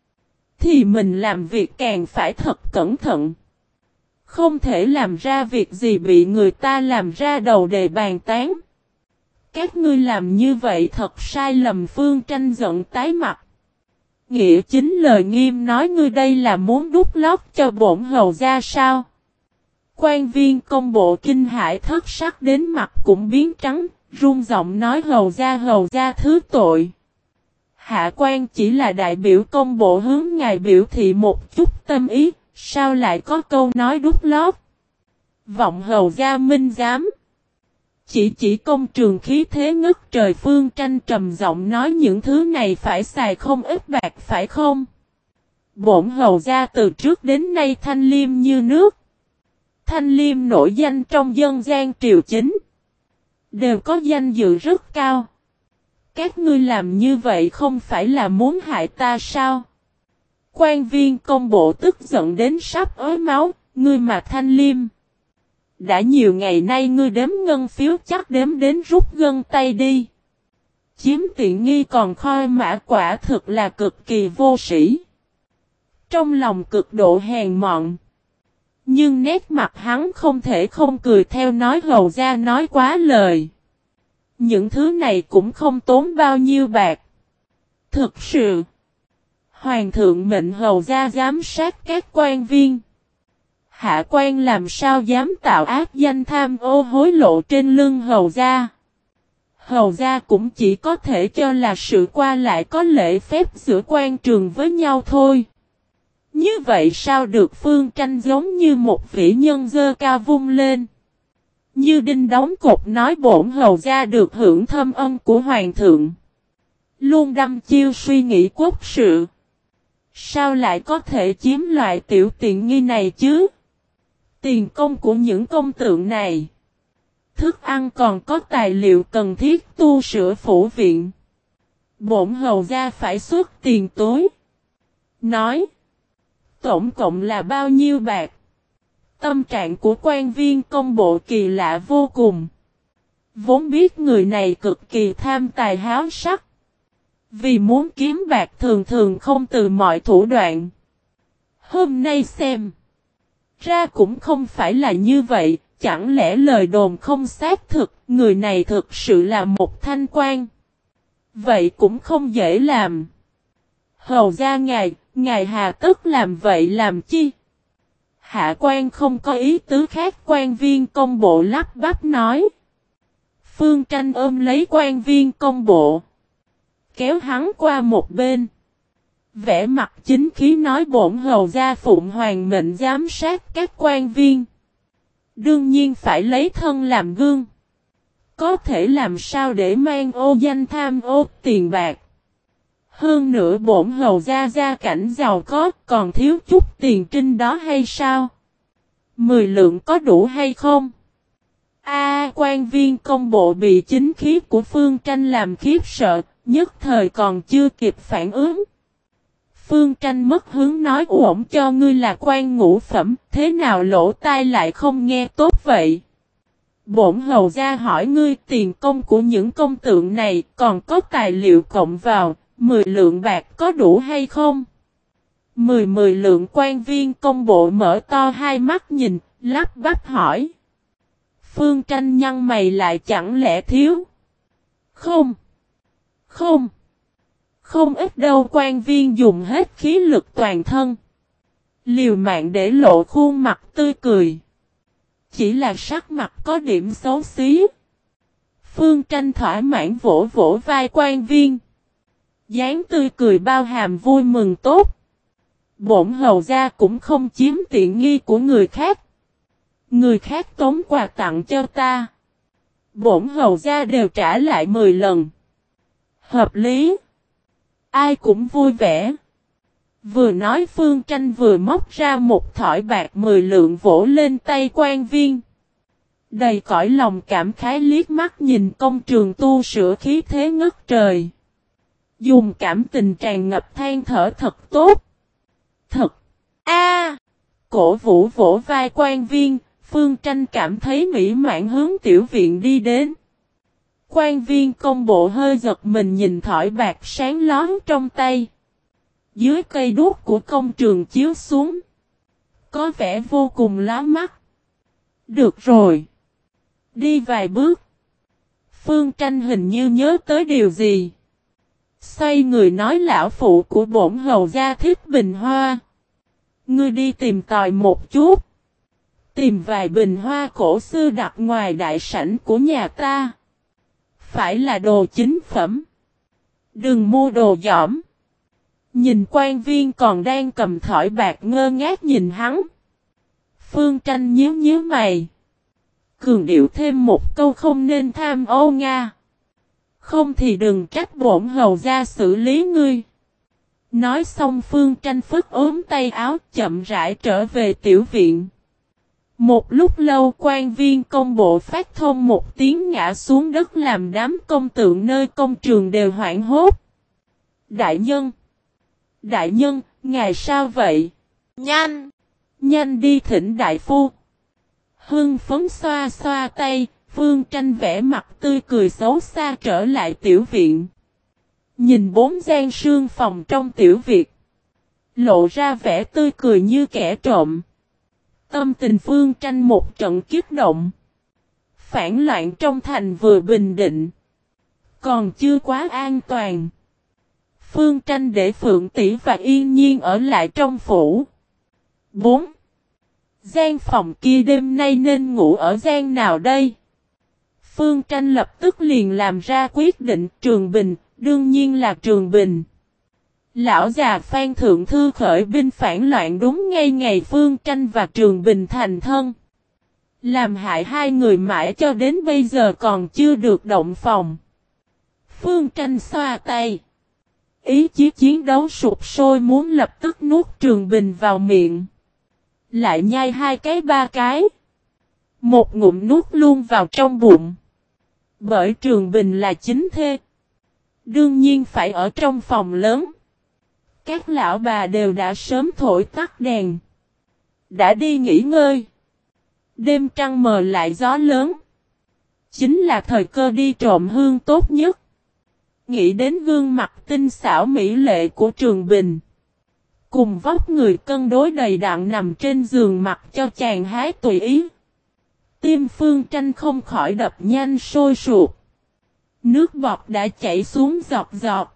thì mình làm việc càng phải thật cẩn thận. Không thể làm ra việc gì bị người ta làm ra đầu đề bàn tán. Các ngươi làm như vậy thật sai lầm. Phương Tranh giận tái mặt. Nghĩa chính lời nghiêm nói, ngươi đây là muốn đút lót cho bổn hầu gia sao? Quan viên công bộ kinh hãi thất sắc đến mặt cũng biến trắng, run giọng nói hầu gia thứ tội. Hạ quan chỉ là đại biểu công bộ hướng ngài biểu thị một chút tâm ý, sao lại có câu nói đút lót? Vọng hầu gia minh giám. Chỉ công trường khí thế ngất trời. Phương Tranh trầm giọng nói, những thứ này phải xài không ít bạc phải không? Bổn hầu gia từ trước đến nay thanh liêm như nước. Thanh liêm nổi danh trong dân gian triều chính. Đều có danh dự rất cao. Các ngươi làm như vậy không phải là muốn hại ta sao? Quan viên công bộ tức giận đến sắp ới máu, ngươi mà thanh liêm. Đã nhiều ngày nay ngươi đếm ngân phiếu chắc đếm đến rút gân tay đi. Chiếm tiện nghi còn khoi mã, quả thực là cực kỳ vô sĩ. Trong lòng cực độ hèn mọn. Nhưng nét mặt hắn không thể không cười theo, nói hầu gia nói quá lời. Những thứ này cũng không tốn bao nhiêu bạc. Thực sự, hoàng thượng mệnh hầu gia giám sát các quan viên. Hạ quan làm sao dám tạo ác danh tham ô hối lộ trên lưng hầu gia. Hầu gia cũng chỉ có thể cho là sự qua lại có lễ phép giữa quan trường với nhau thôi. Như vậy sao được? Phương Tranh giống như một vĩ nhân dơ cao vung lên. Như đinh đóng cột nói, bổn hầu gia được hưởng thâm ân của hoàng thượng. Luôn đăm chiêu suy nghĩ quốc sự. Sao lại có thể chiếm loại tiểu tiện nghi này chứ? Tiền công của những công tượng này. Thức ăn còn có tài liệu cần thiết tu sửa phủ viện. Bổn hầu gia phải xuất tiền túi. Nói. Tổng cộng là bao nhiêu bạc? Tâm trạng của quan viên công bộ kỳ lạ vô cùng. Vốn biết người này cực kỳ tham tài háo sắc. Vì muốn kiếm bạc thường thường không từ mọi thủ đoạn. Hôm nay xem. Ra cũng không phải là như vậy. Chẳng lẽ lời đồn không xác thực. Người này thực sự là một thanh quan. Vậy cũng không dễ làm. Hầu gia ngài hà tất làm vậy làm chi? Hạ quan không có ý tứ khác, quan viên công bộ lắp bắp nói. Phương Tranh ôm lấy quan viên công bộ. Kéo hắn qua một bên. Vẻ mặt chính khí nói bổn hầu gia phụng hoàng mệnh giám sát các quan viên. Đương nhiên phải lấy thân làm gương. Có thể làm sao để mang ô danh tham ô tiền bạc. Hơn nữa bổn hầu gia cảnh giàu có còn thiếu chút tiền trinh đó hay sao? 10 lượng có đủ hay không? Quan viên công bộ bị chính khí của Phương Tranh làm khiếp sợ, nhất thời còn chưa kịp phản ứng. Phương Tranh mất hứng nói ổn cho ngươi là quan ngũ phẩm, thế nào lỗ tai lại không nghe tốt vậy? Bổn hầu gia hỏi ngươi tiền công của những công tượng này còn có tài liệu cộng vào, 10 lượng bạc có đủ hay không? 10 lượng quan viên công bộ mở to hai mắt nhìn, lắp bắp hỏi. Phương Tranh nhăn mày lại chẳng lẽ thiếu? Không ít đâu, quan viên dùng hết khí lực toàn thân. Liều mạng để lộ khuôn mặt tươi cười. Chỉ là sắc mặt có điểm xấu xí. Phương Tranh thỏa mãn vỗ vỗ vai quan viên. Dáng tươi cười bao hàm vui mừng tốt. Bổn hầu gia cũng không chiếm tiện nghi của người khác. Người khác tống quà tặng cho ta. Bổn hầu gia đều trả lại 10 lần. Hợp lý. Ai cũng vui vẻ. Vừa nói Phương Tranh vừa móc ra một thỏi bạc 10 lượng vỗ lên tay quan viên. Đầy cõi lòng cảm khái liếc mắt nhìn công trường tu sửa khí thế ngất trời. Dùng cảm tình tràn ngập than thở thật tốt. Thật. Cổ vũ vỗ vai quan viên, Phương Tranh cảm thấy mỹ mãn hướng tiểu viện đi đến. Quan viên công bộ hơi giật mình nhìn thỏi bạc sáng lón trong tay. Dưới cây đuốc của công trường chiếu xuống. Có vẻ vô cùng lóa mắt. Được rồi. Đi vài bước. Phương Tranh hình như nhớ tới điều gì. Xoay người nói lão phụ của bổn hầu gia thích bình hoa. Ngươi đi tìm tòi một chút. Tìm vài bình hoa cổ xưa đặt ngoài đại sảnh của nhà ta. Phải là đồ chính phẩm. Đừng mua đồ dỏm. Nhìn quan viên còn đang cầm thỏi bạc ngơ ngác nhìn hắn. Phương Tranh nhíu mày. Cường điệu thêm một câu không nên tham ô Nga. Không thì đừng trách bổn hầu gia xử lý ngươi. Nói xong Phương Tranh phất ốm tay áo chậm rãi trở về tiểu viện. Một lúc lâu quan viên công bộ phát thông một tiếng ngã xuống đất làm đám công tượng nơi công trường đều hoảng hốt. Đại nhân, ngài sao vậy? Nhanh đi thỉnh đại phu. Hưng phấn xoa xoa tay, Phương Tranh vẻ mặt tươi cười xấu xa trở lại tiểu viện. Nhìn 4 gian sương phòng trong tiểu viện. Lộ ra vẻ tươi cười như kẻ trộm. Tâm tình Phương Tranh một trận kích động. Phản loạn trong thành vừa bình định. Còn chưa quá an toàn. Phương Tranh để Phượng Tỷ và Yên Nhiên ở lại trong phủ. 4. Gian phòng kia đêm nay nên ngủ ở gian nào đây? Phương Tranh lập tức liền làm ra quyết định Trường Bình, đương nhiên là Trường Bình. Lão già Phan Thượng Thư khởi binh phản loạn đúng ngay ngày Phương Tranh và Trường Bình thành thân. Làm hại hai người mãi cho đến bây giờ còn chưa được động phòng. Phương Tranh xoa tay. Ý chí chiến đấu sụp sôi muốn lập tức nuốt Trường Bình vào miệng. Lại nhai 2 cái 3 cái. Một ngụm nuốt luôn vào trong bụng. Bởi Trường Bình là chính thê. Đương nhiên phải ở trong phòng lớn. Các lão bà đều đã sớm thổi tắt đèn. Đã đi nghỉ ngơi. Đêm trăng mờ lại gió lớn. Chính là thời cơ đi trộm hương tốt nhất. Nghĩ đến gương mặt tinh xảo mỹ lệ của Trường Bình. Cùng vóc người cân đối đầy đặn nằm trên giường mặt cho chàng hái tùy ý. Tim Phương Tranh không khỏi đập nhanh sôi sụt. Nước bọt đã chảy xuống giọt giọt.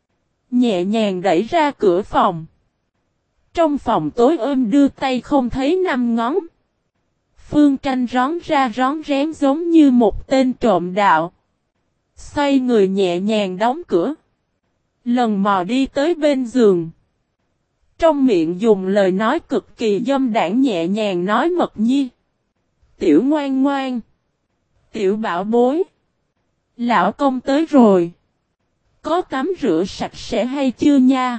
Nhẹ nhàng đẩy ra cửa phòng. Trong phòng tối ôm đưa tay không thấy năm ngón. Phương Tranh rón ra rón rén giống như một tên trộm đạo. Xoay người nhẹ nhàng đóng cửa. Lần mò đi tới bên giường. Trong miệng dùng lời nói cực kỳ dâm đãng nhẹ nhàng nói Mật Nhi. Tiểu ngoan ngoan. Tiểu bảo bối. Lão công tới rồi. Có tắm rửa sạch sẽ hay chưa nha?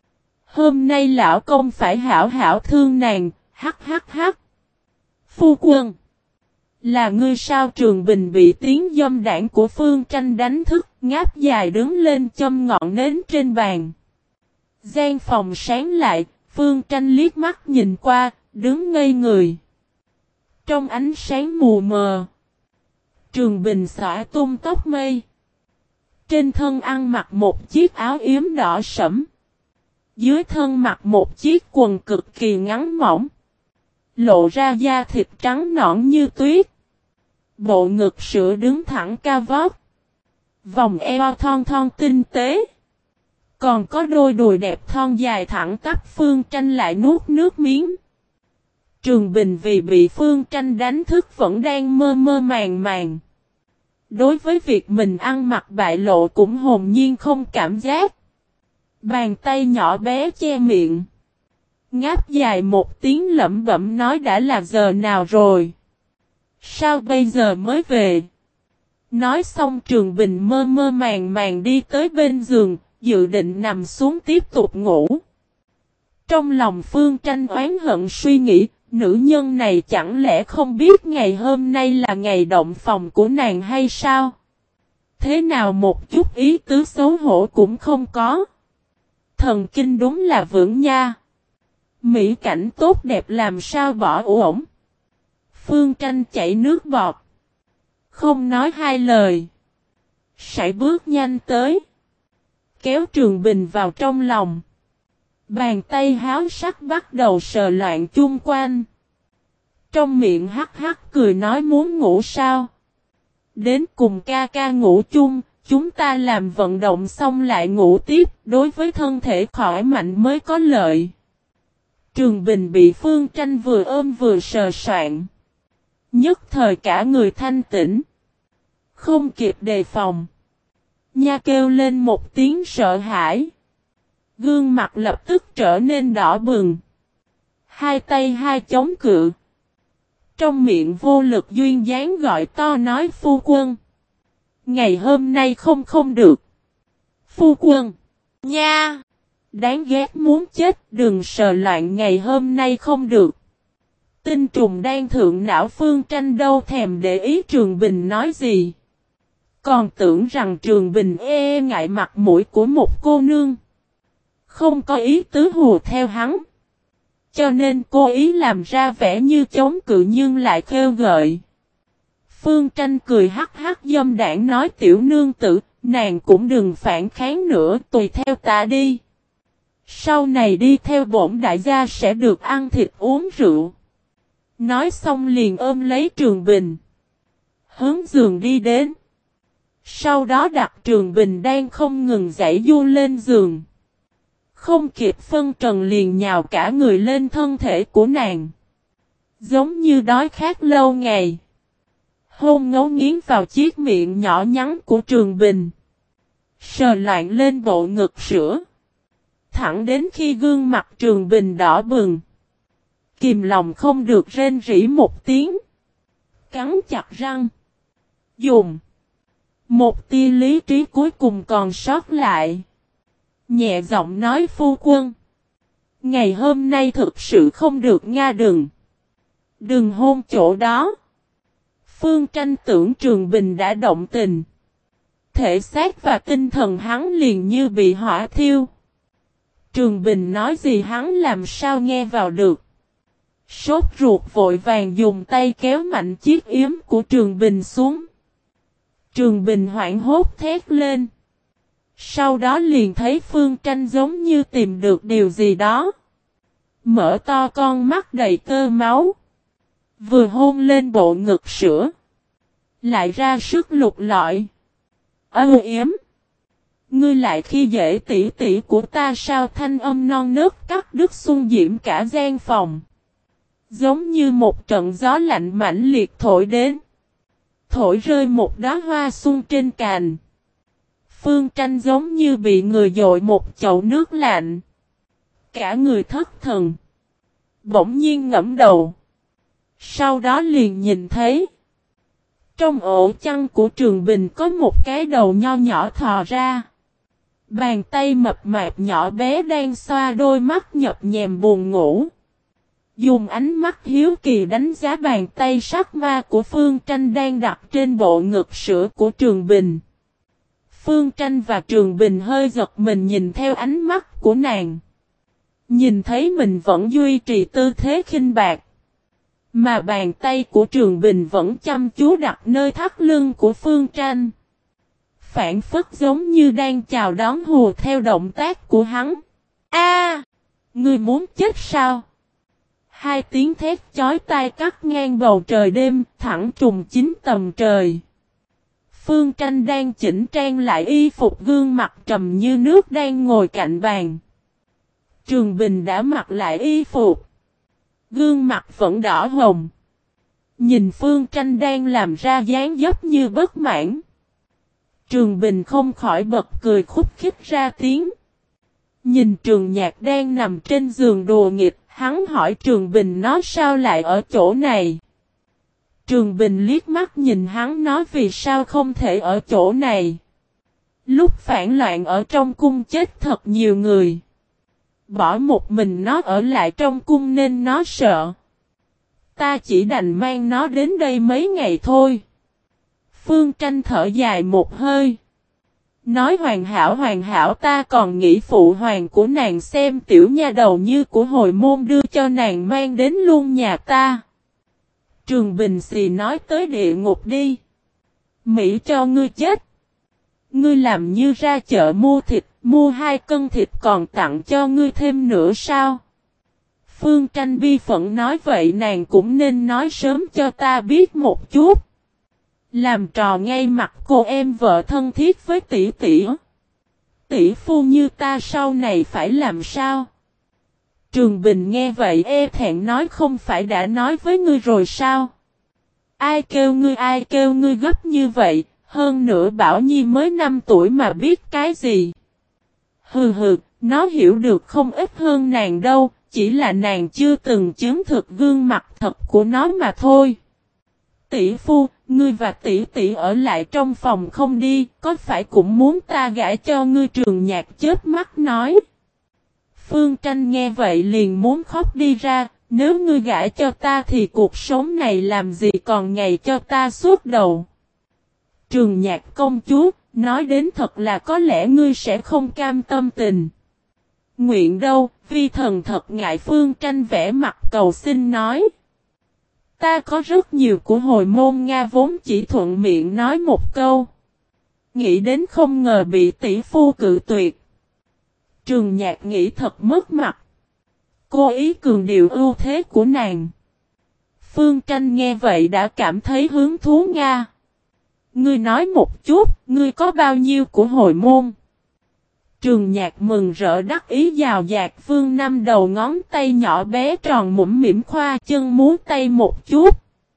Hôm nay lão công phải hảo hảo thương nàng. Hắc hắc hắc. Phu quân. Là ngươi sao? Trường Bình bị tiếng dâm đảng của Phương Tranh đánh thức, ngáp dài đứng lên châm ngọn nến trên bàn. Gian phòng sáng lại, Phương Tranh liếc mắt nhìn qua, đứng ngây người. Trong ánh sáng mù mờ, Trường Bình xõa tung tóc mây. Trên thân ăn mặc một chiếc áo yếm đỏ sẫm. Dưới thân mặc một chiếc quần cực kỳ ngắn mỏng. Lộ ra da thịt trắng nõn như tuyết. Bộ ngực sữa đứng thẳng cao vót. Vòng eo thon thon tinh tế. Còn có đôi đùi đẹp thon dài thẳng tắp. Phương Tranh lại nuốt nước miếng. Trường Bình vì bị Phương Tranh đánh thức vẫn đang mơ mơ màng màng. Đối với việc mình ăn mặc bại lộ cũng hồn nhiên không cảm giác. Bàn tay nhỏ bé che miệng. Ngáp dài một tiếng lẩm bẩm nói đã là giờ nào rồi? Sao bây giờ mới về? Nói xong Trường Bình mơ mơ màng màng đi tới bên giường, dự định nằm xuống tiếp tục ngủ. Trong lòng Phương Tranh oán hận suy nghĩ, nữ nhân này chẳng lẽ không biết ngày hôm nay là ngày động phòng của nàng hay sao? Thế nào một chút ý tứ xấu hổ cũng không có. Thần kinh đúng là vững nha. Mỹ cảnh tốt đẹp làm sao bỏ uổng. Phương Tranh chảy nước bọt. Không nói hai lời. Sải bước nhanh tới. Kéo Trường Bình vào trong lòng. Bàn tay háo sắc bắt đầu sờ loạn chung quanh. Trong miệng hắc hắc cười nói muốn ngủ sao. Đến cùng ca ca ngủ chung. Chúng ta làm vận động xong lại ngủ tiếp. Đối với thân thể khỏe mạnh mới có lợi. Trường Bình bị Phương Tranh vừa ôm vừa sờ soạn. Nhất thời cả người thanh tĩnh. Không kịp đề phòng. Nha kêu lên một tiếng sợ hãi. Gương mặt lập tức trở nên đỏ bừng. Hai tay hai chống cự. Trong miệng vô lực duyên dáng gọi to nói phu quân. Ngày hôm nay không được. Phu quân. Nha. Đáng ghét muốn chết đừng sờ loạn ngày hôm nay không được. Tinh trùng đang thượng não Phương Tranh đâu thèm để ý Trường Bình nói gì. Còn tưởng rằng Trường Bình ngại mặt mũi của một cô nương. Không có ý tứ hùa theo hắn. Cho nên cô ý làm ra vẻ như chống cự nhưng lại khêu gợi. Phương Tranh cười hắc hắc dâm đảng nói tiểu nương tử, nàng cũng đừng phản kháng nữa tùy theo ta đi. Sau này đi theo bổn đại gia sẽ được ăn thịt uống rượu. Nói xong liền ôm lấy Trường Bình. Hướng giường đi đến. Sau đó đặt Trường Bình đang không ngừng giãy du lên giường. Không kịp phân trần liền nhào cả người lên thân thể của nàng. Giống như đói khát lâu ngày. Hôn ngấu nghiến vào chiếc miệng nhỏ nhắn của Trường Bình. Sờ loạn lên bộ ngực sữa. Thẳng đến khi gương mặt Trường Bình đỏ bừng. Kìm lòng không được rên rỉ một tiếng. Cắn chặt răng. Dùng. Một tia lý trí cuối cùng còn sót lại. Nhẹ giọng nói phu quân. Ngày hôm nay thực sự không được nga đừng. Đừng hôn chỗ đó. Phương Tranh tưởng Trường Bình đã động tình. thể xác và tinh thần hắn liền như bị hỏa thiêu. Trường Bình nói gì hắn làm sao nghe vào được. Sốt ruột vội vàng dùng tay kéo mạnh chiếc yếm của Trường Bình xuống. Trường Bình hoảng hốt thét lên. Sau đó liền thấy Phương Tranh giống như tìm được điều gì đó. Mở to con mắt đầy tơ máu. Vừa hôn lên bộ ngực sữa. Lại ra sức lục lọi. Yếm. Ngươi lại khi dễ tỷ tỷ của ta sao, thanh âm non nớt cắt đứt xuân diễm cả gian phòng. Giống như một trận gió lạnh mãnh liệt thổi đến. Thổi rơi một đóa hoa xuân trên cành. Phương Tranh giống như bị người dội một chậu nước lạnh. Cả người thất thần. Bỗng nhiên ngẫm đầu. Sau đó liền nhìn thấy. Trong ổ chăn của Trường Bình có một cái đầu nho nhỏ thò ra. Bàn tay mập mạp nhỏ bé đang xoa đôi mắt nhập nhèm buồn ngủ. Dùng ánh mắt hiếu kỳ đánh giá bàn tay sắc ma của Phương Tranh đang đặt trên bộ ngực sữa của Trường Bình. Phương Tranh và Trường Bình hơi giật mình nhìn theo ánh mắt của nàng. Nhìn thấy mình vẫn duy trì tư thế khinh bạc. Mà bàn tay của Trường Bình vẫn chăm chú đặt nơi thắt lưng của Phương Tranh. Phản phất giống như đang chào đón hùa theo động tác của hắn. A, ngươi muốn chết sao? Hai tiếng thét chói tai cắt ngang bầu trời đêm, thẳng trùng 9 tầng trời. Phương Tranh đang chỉnh trang lại y phục, gương mặt trầm như nước đang ngồi cạnh bàn. Trường Bình đã mặc lại y phục. Gương mặt vẫn đỏ hồng. Nhìn Phương Tranh đang làm ra dáng dấp như bất mãn. Trường Bình không khỏi bật cười khúc khích ra tiếng. Nhìn Trường Nhạc đang nằm trên giường đùa nghịch, hắn hỏi Trường Bình nó sao lại ở chỗ này. Trường Bình liếc mắt nhìn hắn nói vì sao không thể ở chỗ này. Lúc phản loạn ở trong cung chết thật nhiều người. Bỏ một mình nó ở lại trong cung nên nó sợ. Ta chỉ đành mang nó đến đây mấy ngày thôi. Phương Tranh thở dài một hơi. Nói hoàn hảo ta còn nghĩ phụ hoàng của nàng xem tiểu nha đầu như của hồi môn đưa cho nàng mang đến luôn nhà ta. Trường Bình xì nói tới địa ngục đi. Mỹ cho ngươi chết. Ngươi làm như ra chợ mua thịt, mua 2 cân thịt còn tặng cho ngươi thêm nữa sao? Phương Tranh bi phẫn nói vậy nàng cũng nên nói sớm cho ta biết một chút. Làm trò ngay mặt cô em vợ thân thiết với tỷ tỷ. Tỷ phu như ta sau này phải làm sao? Trường Bình nghe vậy e thẹn nói không phải đã nói với ngươi rồi sao? Ai kêu ngươi gấp như vậy, hơn nữa Bảo Nhi mới 5 tuổi mà biết cái gì? Hừ, nó hiểu được không ít hơn nàng đâu, chỉ là nàng chưa từng chứng thực gương mặt thật của nó mà thôi. Tỷ phu, ngươi và tỷ tỷ ở lại trong phòng không đi, có phải cũng muốn ta gả cho ngươi? Trường Nhạc chớp mắt nói. Phương Tranh nghe vậy liền muốn khóc đi ra, nếu ngươi gả cho ta thì cuộc sống này làm gì còn ngày cho ta suốt đầu. Trường Nhạc công chúa, nói đến thật là có lẽ ngươi sẽ không cam tâm tình. Nguyện đâu, vi thần thật ngại. Phương Tranh vẽ mặt cầu xin nói. Ta có rất nhiều của hồi môn Nga vốn chỉ thuận miệng nói một câu. Nghĩ đến không ngờ bị tỷ phu cự tuyệt. Trường Nhạc nghĩ thật mất mặt. Cô ý cường điệu ưu thế của nàng. Phương Tranh nghe vậy đã cảm thấy hứng thú. Nga. Ngươi nói một chút, ngươi có bao nhiêu của hồi môn? Trường Nhạc mừng rỡ đắc ý dào dạt Phương Năm đầu ngón tay nhỏ bé tròn mũm mỉm khoa chân múa tay một chút.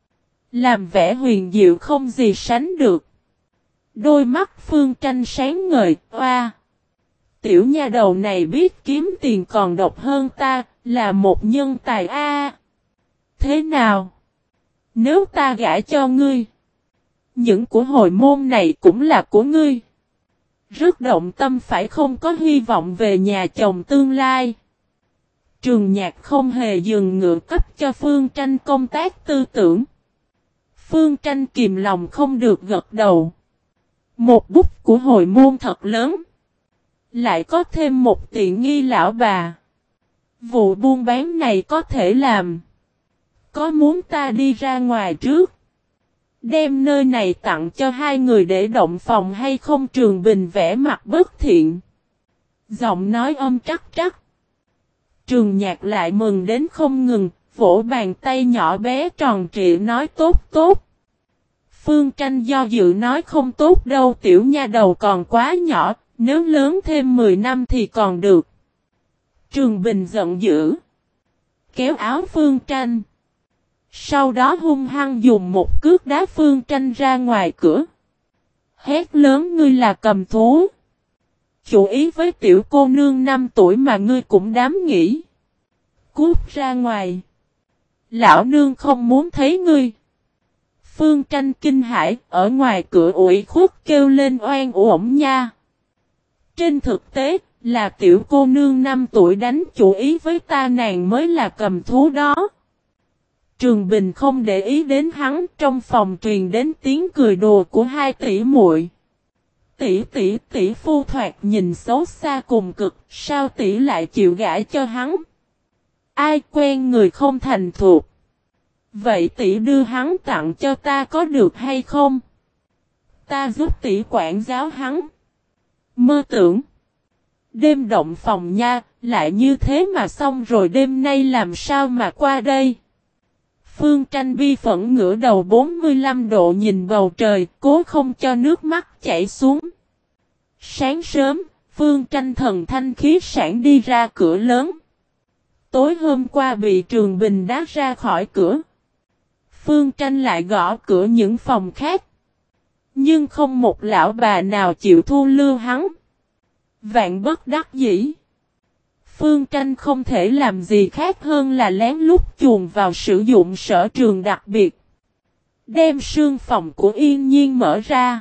Làm vẻ huyền diệu không gì sánh được. Đôi mắt Phương Tranh sáng ngời, oa. Tiểu nha đầu này biết kiếm tiền còn độc hơn ta, là một nhân tài a. Thế nào? Nếu ta gả cho ngươi, những của hồi môn này cũng là của ngươi. Rất động tâm phải không? Có hy vọng về nhà chồng tương lai. Trường Nhạc không hề dừng ngựa cấp cho Phương Tranh công tác tư tưởng. Phương Tranh kìm lòng không được gật đầu. Một bút của hồi môn thật lớn. Lại có thêm một tiện nghi lão bà. Vụ buôn bán này có thể làm. Có muốn ta đi ra ngoài trước? Đem nơi này tặng cho hai người để động phòng hay không? Trường Bình vẽ mặt bất thiện. Giọng nói âm trắc trắc. Trường Nhạc lại mừng đến không ngừng, vỗ bàn tay nhỏ bé tròn trịa nói tốt tốt. Phương Tranh do dự nói không tốt đâu, tiểu nha đầu còn quá nhỏ, nếu lớn thêm 10 năm thì còn được. Trường Bình giận dữ. Kéo áo Phương Tranh. Sau đó hung hăng dùng một cước đá Phương Tranh ra ngoài cửa. Hét lớn, ngươi là cầm thú. Chủ ý với tiểu cô nương 5 tuổi mà ngươi cũng dám nghĩ. Cút ra ngoài. Lão nương không muốn thấy ngươi. Phương Tranh kinh hãi, ở ngoài cửa ủy khuất kêu lên oan uổng nha. Trên thực tế, là tiểu cô nương 5 tuổi đánh chủ ý với ta, nàng mới là cầm thú đó. Trường Bình không để ý đến hắn, trong phòng truyền đến tiếng cười đùa của hai tỷ muội. Tỷ phu thoạt nhìn xấu xa cùng cực, sao tỷ lại chịu gả cho hắn? Ai quen người không thành thuộc? Vậy tỷ đưa hắn tặng cho ta có được hay không? Ta giúp tỷ quản giáo hắn. Mơ tưởng. Đêm động phòng nha, lại như thế mà xong rồi, đêm nay làm sao mà qua đây? Phương Tranh bi phẫn ngửa đầu 45 độ nhìn bầu trời, cố không cho nước mắt chảy xuống. Sáng sớm, Phương Tranh thần thanh khí sảng đi ra cửa lớn. Tối hôm qua bị Trường Bình đá ra khỏi cửa. Phương Tranh lại gõ cửa những phòng khác. Nhưng không một lão bà nào chịu thu lưu hắn. Vạn bất đắc dĩ. Phương Tranh không thể làm gì khác hơn là lén lút chuồn vào sử dụng sở trường đặc biệt. Đem sương phòng của Yên Nhiên mở ra.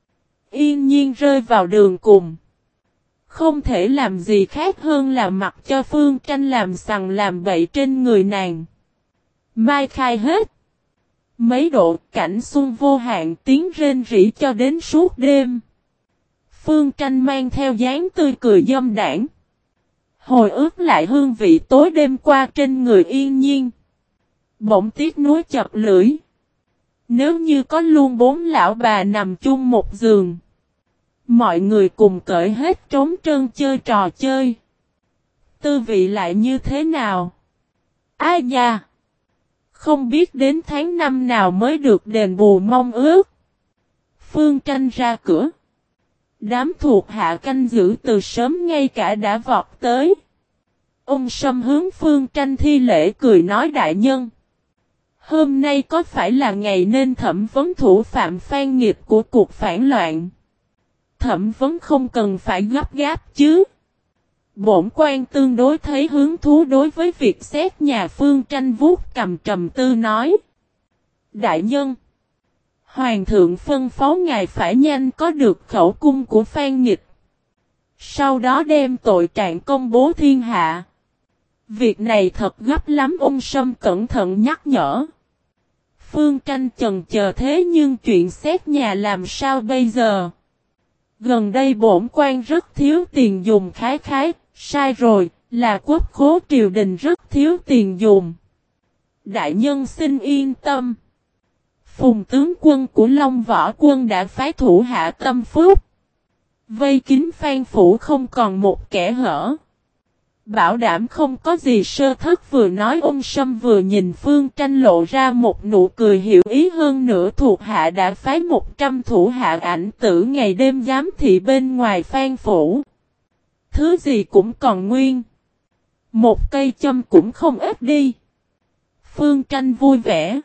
Yên Nhiên rơi vào đường cùng. Không thể làm gì khác hơn là mặc cho Phương Tranh làm sằng làm bậy trên người nàng. Mai khai hết. Mấy độ cảnh xuân vô hạn, tiếng rên rỉ cho đến suốt đêm. Phương Tranh mang theo dáng tươi cười dâm đảng. Hồi ức lại hương vị tối đêm qua trên người Yên Nhiên. Bỗng tiếc nuối chập lưỡi. Nếu như có luôn 4 lão bà nằm chung một giường. Mọi người cùng cởi hết trống trơn chơi trò chơi. Tư vị lại như thế nào? Ai nha? Không biết đến tháng năm nào mới được đền bù mong ước. Phương Tranh ra cửa. Đám thuộc hạ canh giữ từ sớm ngay cả đã vọt tới. Ông Sâm hướng Phương Tranh thi lễ cười nói, đại nhân. Hôm nay có phải là ngày nên thẩm vấn thủ phạm Phan Nghiệp của cuộc phản loạn? Thẩm vấn không cần phải gấp gáp chứ. Bổn quan tương đối thấy hứng thú đối với việc xét nhà. Phương Tranh vuốt cầm trầm tư nói. Đại nhân. Hoàng thượng phân phó ngài phải nhanh có được khẩu cung của Phan Nghịch. Sau đó đem tội trạng công bố thiên hạ. Việc này thật gấp lắm, ông Sâm cẩn thận nhắc nhở. Phương Tranh chần chờ thế nhưng chuyện xét nhà làm sao bây giờ? Gần đây bổn quan rất thiếu tiền dùng khái, sai rồi, là quốc khố triều đình rất thiếu tiền dùng. Đại nhân xin yên tâm. Phùng tướng quân của Long Võ Quân đã phái thủ hạ tâm phúc. Vây kín Phan phủ không còn một kẻ hở. Bảo đảm không có gì sơ thất. Vừa nói ông Sâm vừa nhìn Phương Tranh lộ ra một nụ cười hiểu ý. Hơn nữa thuộc hạ đã phái 100 thủ hạ ảnh tử ngày đêm giám thị bên ngoài Phan phủ. Thứ gì cũng còn nguyên. Một cây châm cũng không ít đi. Phương Tranh vui vẻ.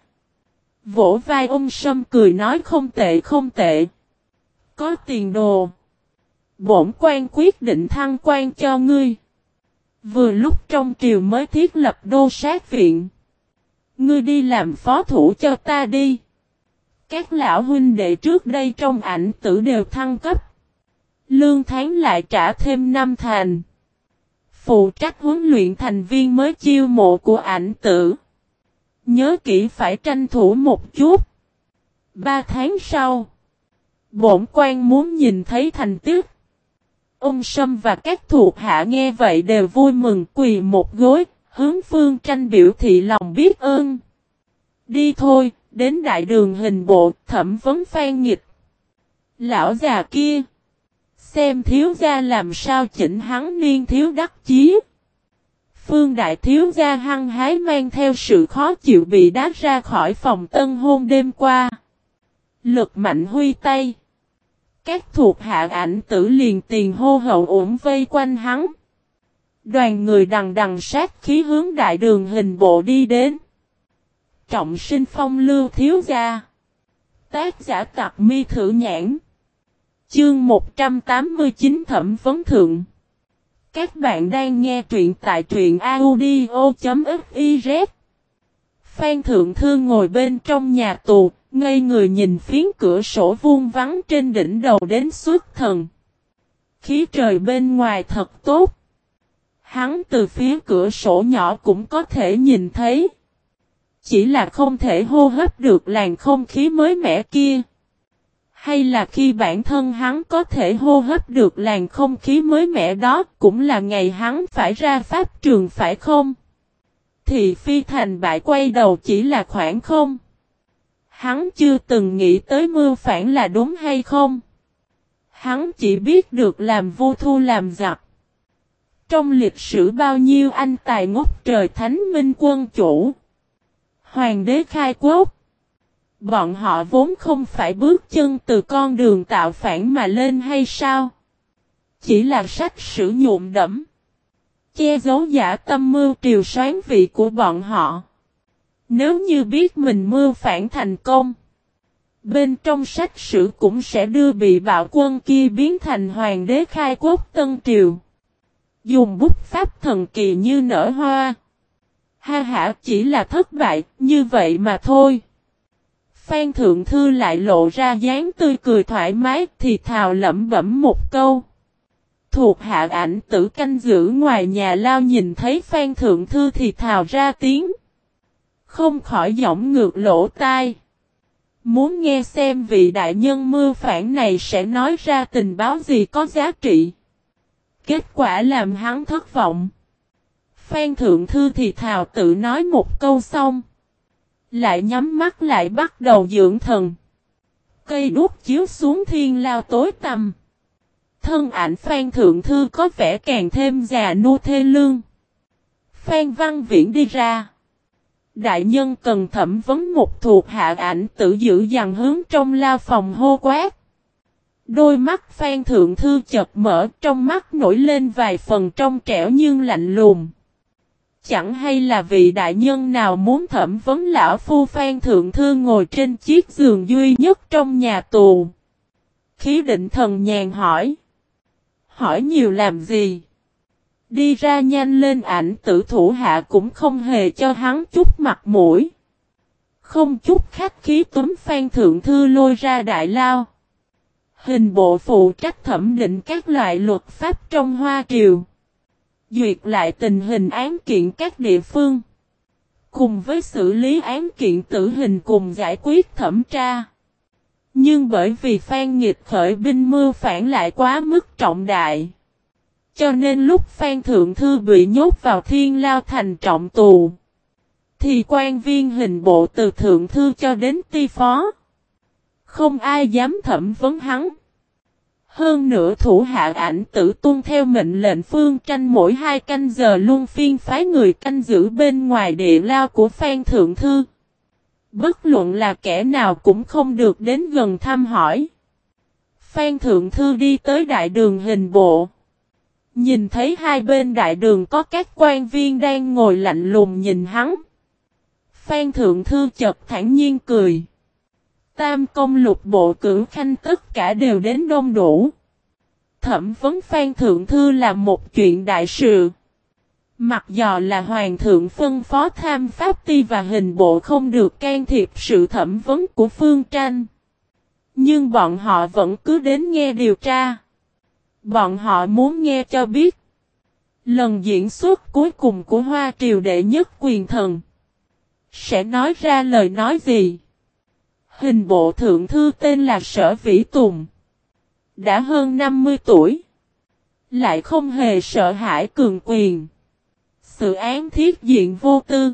Vỗ vai ông Sâm cười nói, không tệ không tệ. Có tiền đồ. Bổn quan quyết định thăng quan cho ngươi. Vừa lúc trong triều mới thiết lập đô sát viện. Ngươi đi làm phó thủ cho ta đi. Các lão huynh đệ trước đây trong ảnh tử đều thăng cấp. Lương tháng lại trả thêm 5 thành. Phụ trách huấn luyện thành viên mới chiêu mộ của ảnh tử. Nhớ kỹ phải tranh thủ một chút. 3 tháng sau. Bổn quan muốn nhìn thấy thành tích. Ung Sâm và các thuộc hạ nghe vậy đều vui mừng quỳ một gối, hướng Phương Tranh biểu thị lòng biết ơn. Đi thôi, đến đại đường hình bộ, thẩm vấn Phan Nghịch. Lão già kia, xem thiếu gia làm sao chỉnh hắn niên thiếu đắc chí. Phương đại thiếu gia hăng hái mang theo sự khó chịu bị đá ra khỏi phòng tân hôn đêm qua. Lực mạnh huy tay. Các thuộc hạ Ảnh Tử liền tiền hô hậu ủng vây quanh hắn. Đoàn người đằng đằng sát khí hướng đại đường hình bộ đi đến. Trọng sinh phong lưu thiếu gia. Tác giả Tặc Mi Thử Nhãn. Chương 189 Thẩm vấn thượng. Các bạn đang nghe truyện tại truyện audio.fiz. Phan Thượng Thư ngồi bên trong nhà tù, ngây người nhìn phiến cửa sổ vuông vắn trên đỉnh đầu đến xuất thần. Khí trời bên ngoài thật tốt. Hắn từ phía cửa sổ nhỏ cũng có thể nhìn thấy. Chỉ là không thể hô hấp được làn không khí mới mẻ kia. Hay là khi bản thân hắn có thể hô hấp được làn không khí mới mẻ đó cũng là ngày hắn phải ra pháp trường phải không? Thì phi thành bại quay đầu chỉ là khoảng không. Hắn chưa từng nghĩ tới mưu phản là đúng hay không. Hắn chỉ biết được làm vô thu làm giặc. Trong lịch sử bao nhiêu anh tài ngút trời thánh minh quân chủ. Hoàng đế khai quốc. Bọn họ vốn không phải bước chân từ con đường tạo phản mà lên hay sao? Chỉ là sách sử nhuộm đẫm. Che giấu giả tâm mưu triều soán vị của bọn họ. Nếu như biết mình mưu phản thành công. Bên trong sách sử cũng sẽ đưa bị bạo quân kia biến thành hoàng đế khai quốc Tân Triều. Dùng bút pháp thần kỳ như nở hoa. Ha ha chỉ là thất bại như vậy mà thôi. Phan Thượng Thư lại lộ ra dáng tươi cười thoải mái thì thào lẩm bẩm một câu. Thuộc hạ Ảnh Tử canh giữ ngoài nhà lao nhìn thấy Phan Thượng Thư thì thào ra tiếng. Không khỏi giọng ngược lỗ tai. Muốn nghe xem vị đại nhân mưu phản này sẽ nói ra tình báo gì có giá trị. Kết quả làm hắn thất vọng. Phan Thượng Thư thì thào tự nói một câu xong. Lại nhắm mắt lại bắt đầu dưỡng thần. Cây đuốc chiếu xuống thiên lao tối tăm. Thân ảnh Phan Thượng Thư có vẻ càng thêm già nua thê lương. Phan Văn Viễn đi ra. Đại nhân cần thẩm vấn một thuộc hạ Ảnh Tử giữ dằn hướng trong lao phòng hô quát. Đôi mắt Phan Thượng Thư chợt mở, trong mắt nổi lên vài phần trong trẻo nhưng lạnh lùng. Chẳng hay là vị đại nhân nào muốn thẩm vấn lão phu? Phan Thượng Thư ngồi trên chiếc giường duy nhất trong nhà tù. Khí định thần nhàn hỏi. Hỏi nhiều làm gì? Đi ra nhanh lên. Ảnh Tử thủ hạ cũng không hề cho hắn chút mặt mũi. Không chút khách khí túm Phan Thượng Thư lôi ra đại lao. Hình bộ phụ trách thẩm định các loại luật pháp trong Hoa Triều. Duyệt lại tình hình án kiện các địa phương. Cùng với xử lý án kiện tử hình cùng giải quyết thẩm tra. Nhưng bởi vì Phan Nghịch khởi binh mưu phản lại quá mức trọng đại. Cho nên lúc Phan Thượng Thư bị nhốt vào Thiên Lao thành trọng tù. Thì quan viên hình bộ từ Thượng Thư cho đến Ti Phó. Không ai dám thẩm vấn hắn. Hơn nữa thủ hạ Ảnh Tử tuân theo mệnh lệnh Phương Tranh mỗi 2 canh giờ luân phiên phái người canh giữ bên ngoài địa lao của Phan Thượng Thư. Bất luận là kẻ nào cũng không được đến gần thăm hỏi. Phan Thượng Thư đi tới đại đường hình bộ. Nhìn thấy hai bên đại đường có các quan viên đang ngồi lạnh lùng nhìn hắn. Phan Thượng Thư chợt thản nhiên cười. Tam công lục bộ cửu khanh tất cả đều đến đông đủ. Thẩm vấn Phan Thượng Thư là một chuyện đại sự. Mặc dù là Hoàng thượng phân phó tham pháp ti và hình bộ không được can thiệp sự thẩm vấn của Phương Tranh. Nhưng bọn họ vẫn cứ đến nghe điều tra. Bọn họ muốn nghe cho biết. Lần diễn xuất cuối cùng của Hoa Triều đệ nhất quyền thần. Sẽ nói ra lời nói gì? Hình bộ thượng thư tên là Sở Vĩ Tùng. Đã hơn 50 tuổi. Lại không hề sợ hãi cường quyền. Sự án thiết diện vô tư.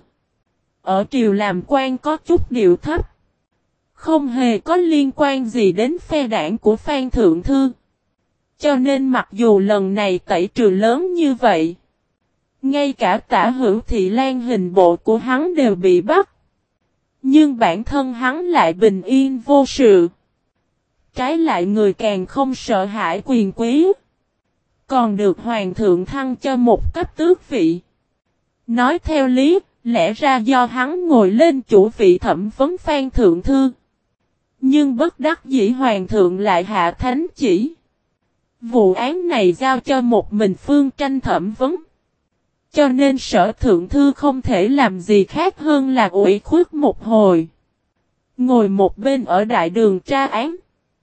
Ở triều làm quan có chút điệu thấp. Không hề có liên quan gì đến phe đảng của Phan Thượng Thư. Cho nên mặc dù lần này tẩy trừ lớn như vậy. Ngay cả Tả Hữu Thị Lan hình bộ của hắn đều bị bắt. Nhưng bản thân hắn lại bình yên vô sự. Trái lại người càng không sợ hãi quyền quý. Còn được hoàng thượng thăng cho một cấp tước vị. Nói theo lý, lẽ ra do hắn ngồi lên chủ vị thẩm vấn Phan Thượng Thư. Nhưng bất đắc dĩ hoàng thượng lại hạ thánh chỉ. Vụ án này giao cho một mình Phương Tranh thẩm vấn. Cho nên Sở Thượng Thư không thể làm gì khác hơn là ủy khuất một hồi. Ngồi một bên ở đại đường tra án.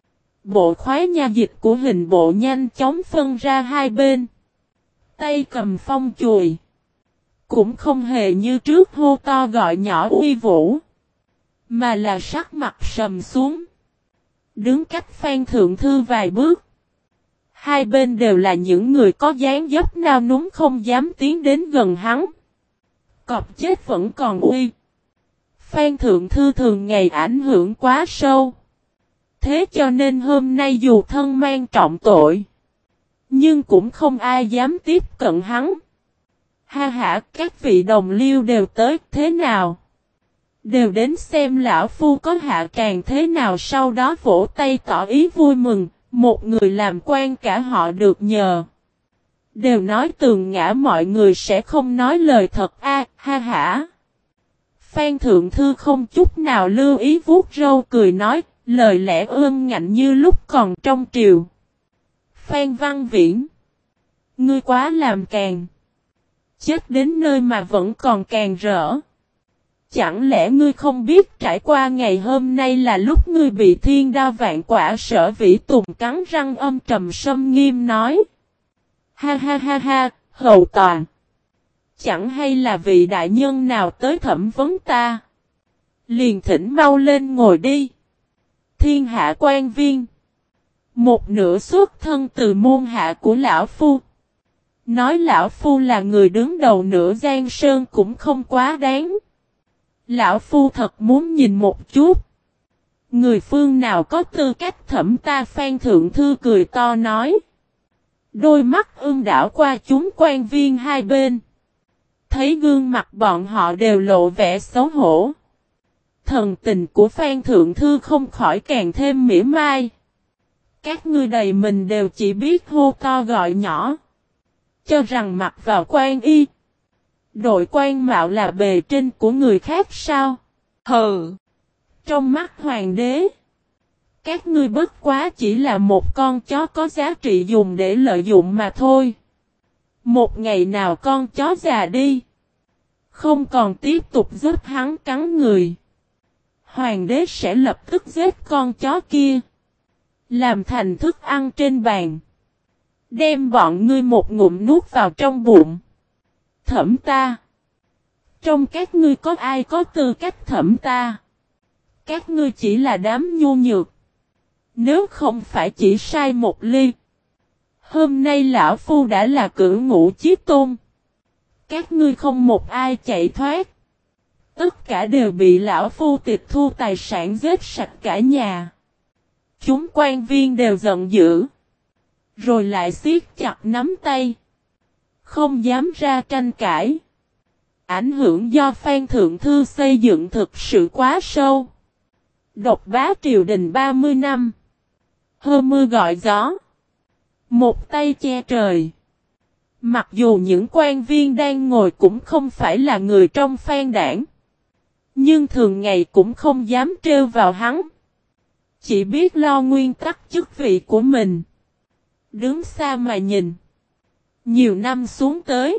Bộ khoái nha dịch của hình bộ nhanh chóng phân ra hai bên. Tay cầm phong chùy. Cũng không hề như trước hô to gọi nhỏ uy vũ. Mà là sắc mặt sầm xuống. Đứng cách Phan Thượng Thư vài bước. Hai bên đều là những người có dáng dấp nao núng không dám tiến đến gần hắn. Cọp chết vẫn còn uy. Phan Thượng Thư thường ngày ảnh hưởng quá sâu. Thế cho nên hôm nay dù thân mang trọng tội. Nhưng cũng không ai dám tiếp cận hắn. Ha ha, các vị đồng liêu đều tới thế nào? Đều đến xem lão phu có hạ tràng thế nào, sau đó vỗ tay tỏ ý vui mừng. Một người làm quan cả họ được nhờ. Đều nói tường ngã mọi người sẽ không nói lời thật ha hả. Phan Thượng Thư không chút nào lưu ý vuốt râu cười nói, lời lẽ ương ngạnh như lúc còn trong triều. Phan Văn Viễn. Ngươi quá làm càng. Chết đến nơi mà vẫn còn càng rỡ. Chẳng lẽ ngươi không biết trải qua ngày hôm nay là lúc ngươi bị thiên đao vạn quả? Sở Vĩ Tùng cắn răng âm trầm sâm nghiêm nói. Ha ha ha ha, hầu toàn. Chẳng hay là vị đại nhân nào tới thẩm vấn ta. Liền thỉnh mau lên ngồi đi. Thiên hạ quan viên. Một nửa xuất thân từ môn hạ của lão phu. Nói lão phu là người đứng đầu nửa Giang Sơn cũng không quá đáng. Lão phu thật muốn nhìn một chút. Người phương nào có tư cách thẩm ta? Phan Thượng Thư cười to nói. Đôi mắt ương đảo qua chúng quan viên hai bên. Thấy gương mặt bọn họ đều lộ vẻ xấu hổ. Thần tình của Phan Thượng Thư không khỏi càng thêm mỉa mai. Các ngươi đầy mình đều chỉ biết hô to gọi nhỏ. Cho rằng mặc vào quan y. Đội quan mạo là bề trên của người khác sao? Hừ! Trong mắt hoàng đế, các ngươi bất quá chỉ là một con chó có giá trị dùng để lợi dụng mà thôi. Một ngày nào con chó già đi, không còn tiếp tục giúp hắn cắn người, hoàng đế sẽ lập tức giết con chó kia, làm thành thức ăn trên bàn, đem bọn ngươi một ngụm nuốt vào trong bụng. Thẩm ta. Trong các ngươi có ai có tư cách thẩm ta? Các ngươi chỉ là đám nhu nhược. Nếu không phải chỉ sai một ly. Hôm nay lão phu đã là cửu ngũ chí tôn. Các ngươi không một ai chạy thoát. Tất cả đều bị lão phu tịch thu tài sản, giết sạch cả nhà. Chúng quan viên đều giận dữ. Rồi lại siết chặt nắm tay. Không dám ra tranh cãi. Ảnh hưởng do Phan Thượng Thư xây dựng thực sự quá sâu. Độc bá triều đình 30 năm. Hơ mưa gọi gió. Một tay che trời. Mặc dù những quan viên đang ngồi cũng không phải là người trong Phan đảng. Nhưng thường ngày cũng không dám trêu vào hắn. Chỉ biết lo nguyên tắc chức vị của mình. Đứng xa mà nhìn. Nhiều năm xuống tới.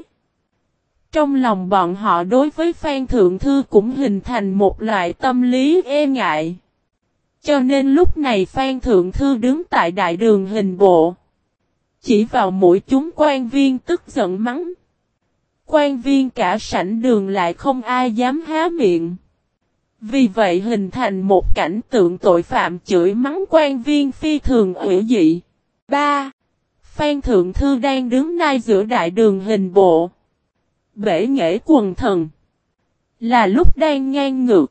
Trong lòng bọn họ đối với Phan Thượng Thư cũng hình thành một loại tâm lý e ngại. Cho nên lúc này Phan Thượng Thư đứng tại đại đường hình bộ. Chỉ vào mũi chúng quan viên tức giận mắng. Quan viên cả sảnh đường lại không ai dám há miệng. Vì vậy hình thành một cảnh tượng tội phạm chửi mắng quan viên phi thường ủy dị. 3. Phan Thượng Thư đang đứng nai giữa đại đường hình bộ. Bể nghệ quần thần. Là lúc đang ngang ngược.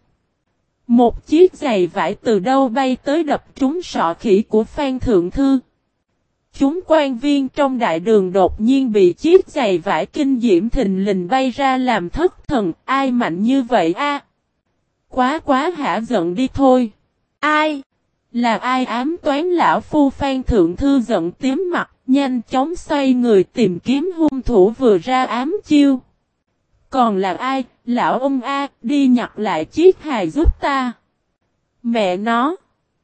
Một chiếc giày vải từ đâu bay tới đập trúng sọ khỉ của Phan Thượng Thư. Chúng quan viên trong đại đường đột nhiên bị chiếc giày vải kinh diễm thình lình bay ra làm thất thần. Ai mạnh như vậy a? Quá hả giận đi thôi. Ai? Là ai ám toán lão phu? Phan Thượng Thư giận tím mặt, nhanh chóng xoay người tìm kiếm hung thủ vừa ra ám chiêu. Còn là ai? Lão ông a, đi nhặt lại chiếc hài giúp ta. Mẹ nó!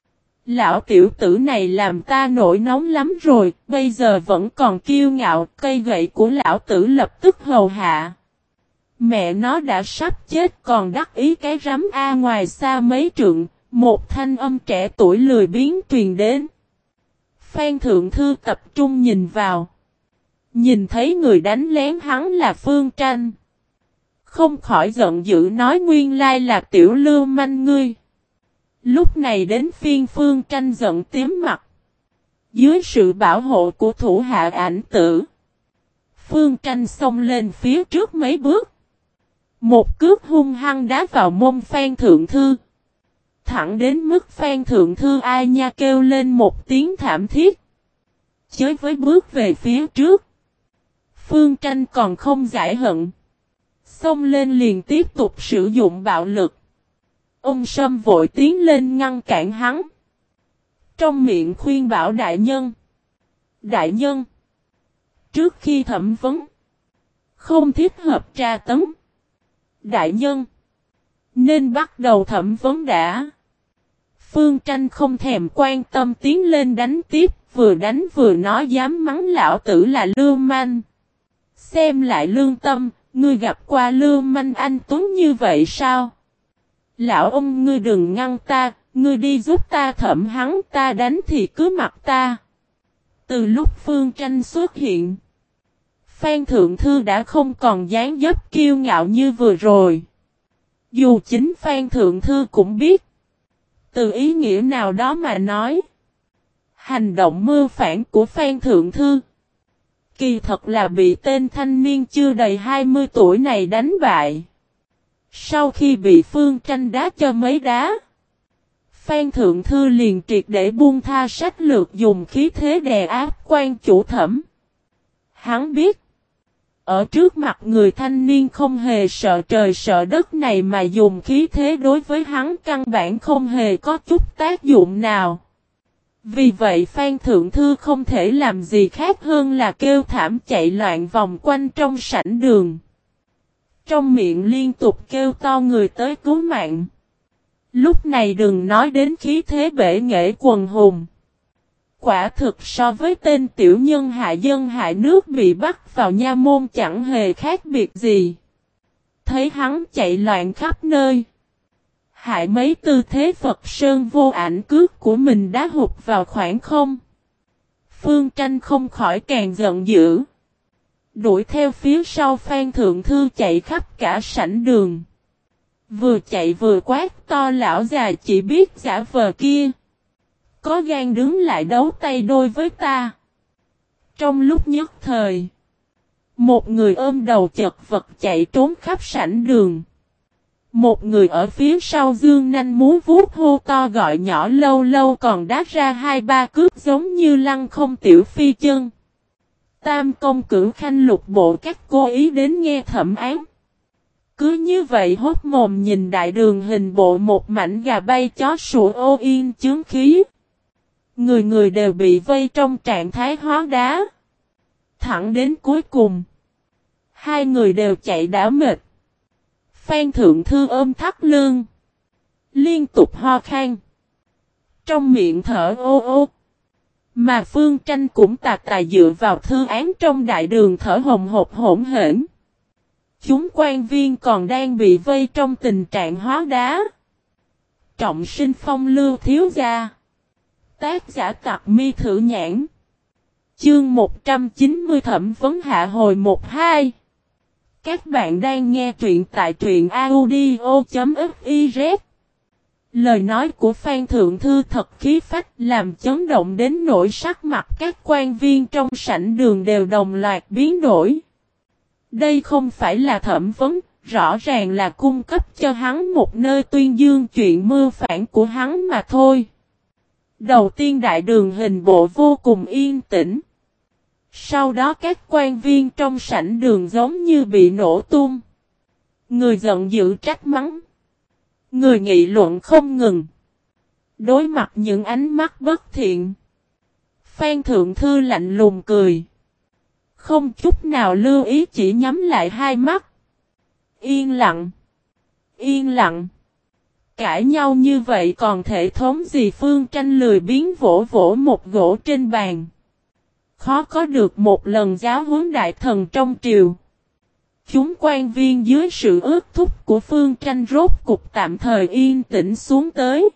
Lão tiểu tử này làm ta nổi nóng lắm rồi, bây giờ vẫn còn kiêu ngạo, cây gậy của lão tử lập tức hầu hạ. Mẹ nó đã sắp chết còn đắc ý cái rắm a. Ngoài xa mấy trượng, một thanh âm trẻ tuổi lười biếng truyền đến. Phan Thượng Thư tập trung nhìn vào. Nhìn thấy người đánh lén hắn là Phương Tranh. Không khỏi giận dữ nói nguyên lai là tiểu lưu manh ngươi. Lúc này đến phiên Phương Tranh giận tím mặt. Dưới sự bảo hộ của thủ hạ Ảnh Tử, Phương Tranh xông lên phía trước mấy bước. Một cước hung hăng đá vào mông Phan Thượng Thư. Thẳng đến mức Phan Thượng Thư ai nha kêu lên một tiếng thảm thiết. Chới với bước về phía trước. Phương Tranh còn không giải hận. Xông lên liền tiếp tục sử dụng bạo lực. Ông Sâm vội tiến lên ngăn cản hắn. Trong miệng khuyên bảo đại nhân. Đại nhân! Trước khi thẩm vấn, không thích hợp tra tấn. Đại nhân! Nên bắt đầu thẩm vấn đã. Phương Tranh không thèm quan tâm tiến lên đánh tiếp, vừa đánh vừa nói dám mắng lão tử là lưu manh. Xem lại lương tâm, ngươi gặp qua lưu manh anh tuấn như vậy sao? Lão ông ngươi đừng ngăn ta, ngươi đi giúp ta thẩm hắn, ta đánh thì cứ mặc ta. Từ lúc Phương Tranh xuất hiện, Phan Thượng Thư đã không còn dáng dấp kiêu ngạo như vừa rồi. Dù chính Phan Thượng Thư cũng biết, từ ý nghĩa nào đó mà nói, hành động mưu phản của Phan Thượng Thư kỳ thật là bị tên thanh niên chưa đầy 20 tuổi này đánh bại. Sau khi bị Phương Tranh đá cho mấy đá, Phan Thượng Thư liền triệt để buông tha sách lược dùng khí thế đè áp quan chủ thẩm. Hắn biết, ở trước mặt người thanh niên không hề sợ trời sợ đất này mà dùng khí thế đối với hắn căn bản không hề có chút tác dụng nào. Vì vậy Phan Thượng Thư không thể làm gì khác hơn là kêu thảm chạy loạn vòng quanh trong sảnh đường. Trong miệng liên tục kêu to người tới cứu mạng. Lúc này đừng nói đến khí thế bể nghệ quần hùng. Quả thực so với tên tiểu nhân hại dân hại nước bị bắt vào nha môn chẳng hề khác biệt gì. Thấy hắn chạy loạn khắp nơi. Hại mấy tư thế Phật Sơn vô ảnh cước của mình đã hụt vào khoảng không. Phương Tranh không khỏi càng giận dữ. Đuổi theo phía sau Phan Thượng Thư chạy khắp cả sảnh đường. Vừa chạy vừa quát to lão già chỉ biết giả vờ kia. Có gan đứng lại đấu tay đôi với ta. Trong lúc nhất thời, một người ôm đầu chật vật chạy trốn khắp sảnh đường. Một người ở phía sau dương nanh múa vuốt hô to gọi nhỏ lâu lâu còn đá ra 2-3 cước giống như lăng không tiểu phi chân. Tam công cửu khanh lục bộ các cô ý đến nghe thẩm án. Cứ như vậy hốt mồm nhìn đại đường hình bộ một mảnh gà bay chó sủa ô yên chướng khí. Người người đều bị vây trong trạng thái hóa đá. Thẳng đến cuối cùng, hai người đều chạy đã mệt. Phan Thượng Thư ôm thắt lưng, liên tục ho khan, trong miệng thở ô ô. Mà Phương Tranh cũng tà dựa vào thư án trong đại đường thở hồng hộc hỗn hển. Chúng quan viên còn đang bị vây trong tình trạng hóa đá. Trọng sinh phong lưu thiếu gia. Tác giả Tặc Mi Thử Nhãn. Chương 190 thẩm vấn hạ hồi 1-2. Các bạn đang nghe truyện tại truyện audio.fiz. Lời nói của Phan Thượng Thư thật khí phách làm chấn động đến nỗi sắc mặt các quan viên trong sảnh đường đều đồng loạt biến đổi. Đây không phải là thẩm vấn, rõ ràng là cung cấp cho hắn một nơi tuyên dương chuyện mưu phản của hắn mà thôi. Đầu tiên đại đường hình bộ vô cùng yên tĩnh. Sau đó các quan viên trong sảnh đường giống như bị nổ tung. Người giận dữ trách mắng. Người nghị luận không ngừng. Đối mặt những ánh mắt bất thiện, Phan Thượng Thư lạnh lùng cười. Không chút nào lưu ý chỉ nhắm lại hai mắt. Yên lặng. Yên lặng. Cãi nhau như vậy còn thể thống gì? Phương Tranh lười biếng vỗ vỗ một gỗ trên bàn. Khó có được một lần giáo huấn đại thần trong triều. Chúng quan viên dưới sự ước thúc của Phương Tranh rốt cục tạm thời yên tĩnh xuống tới.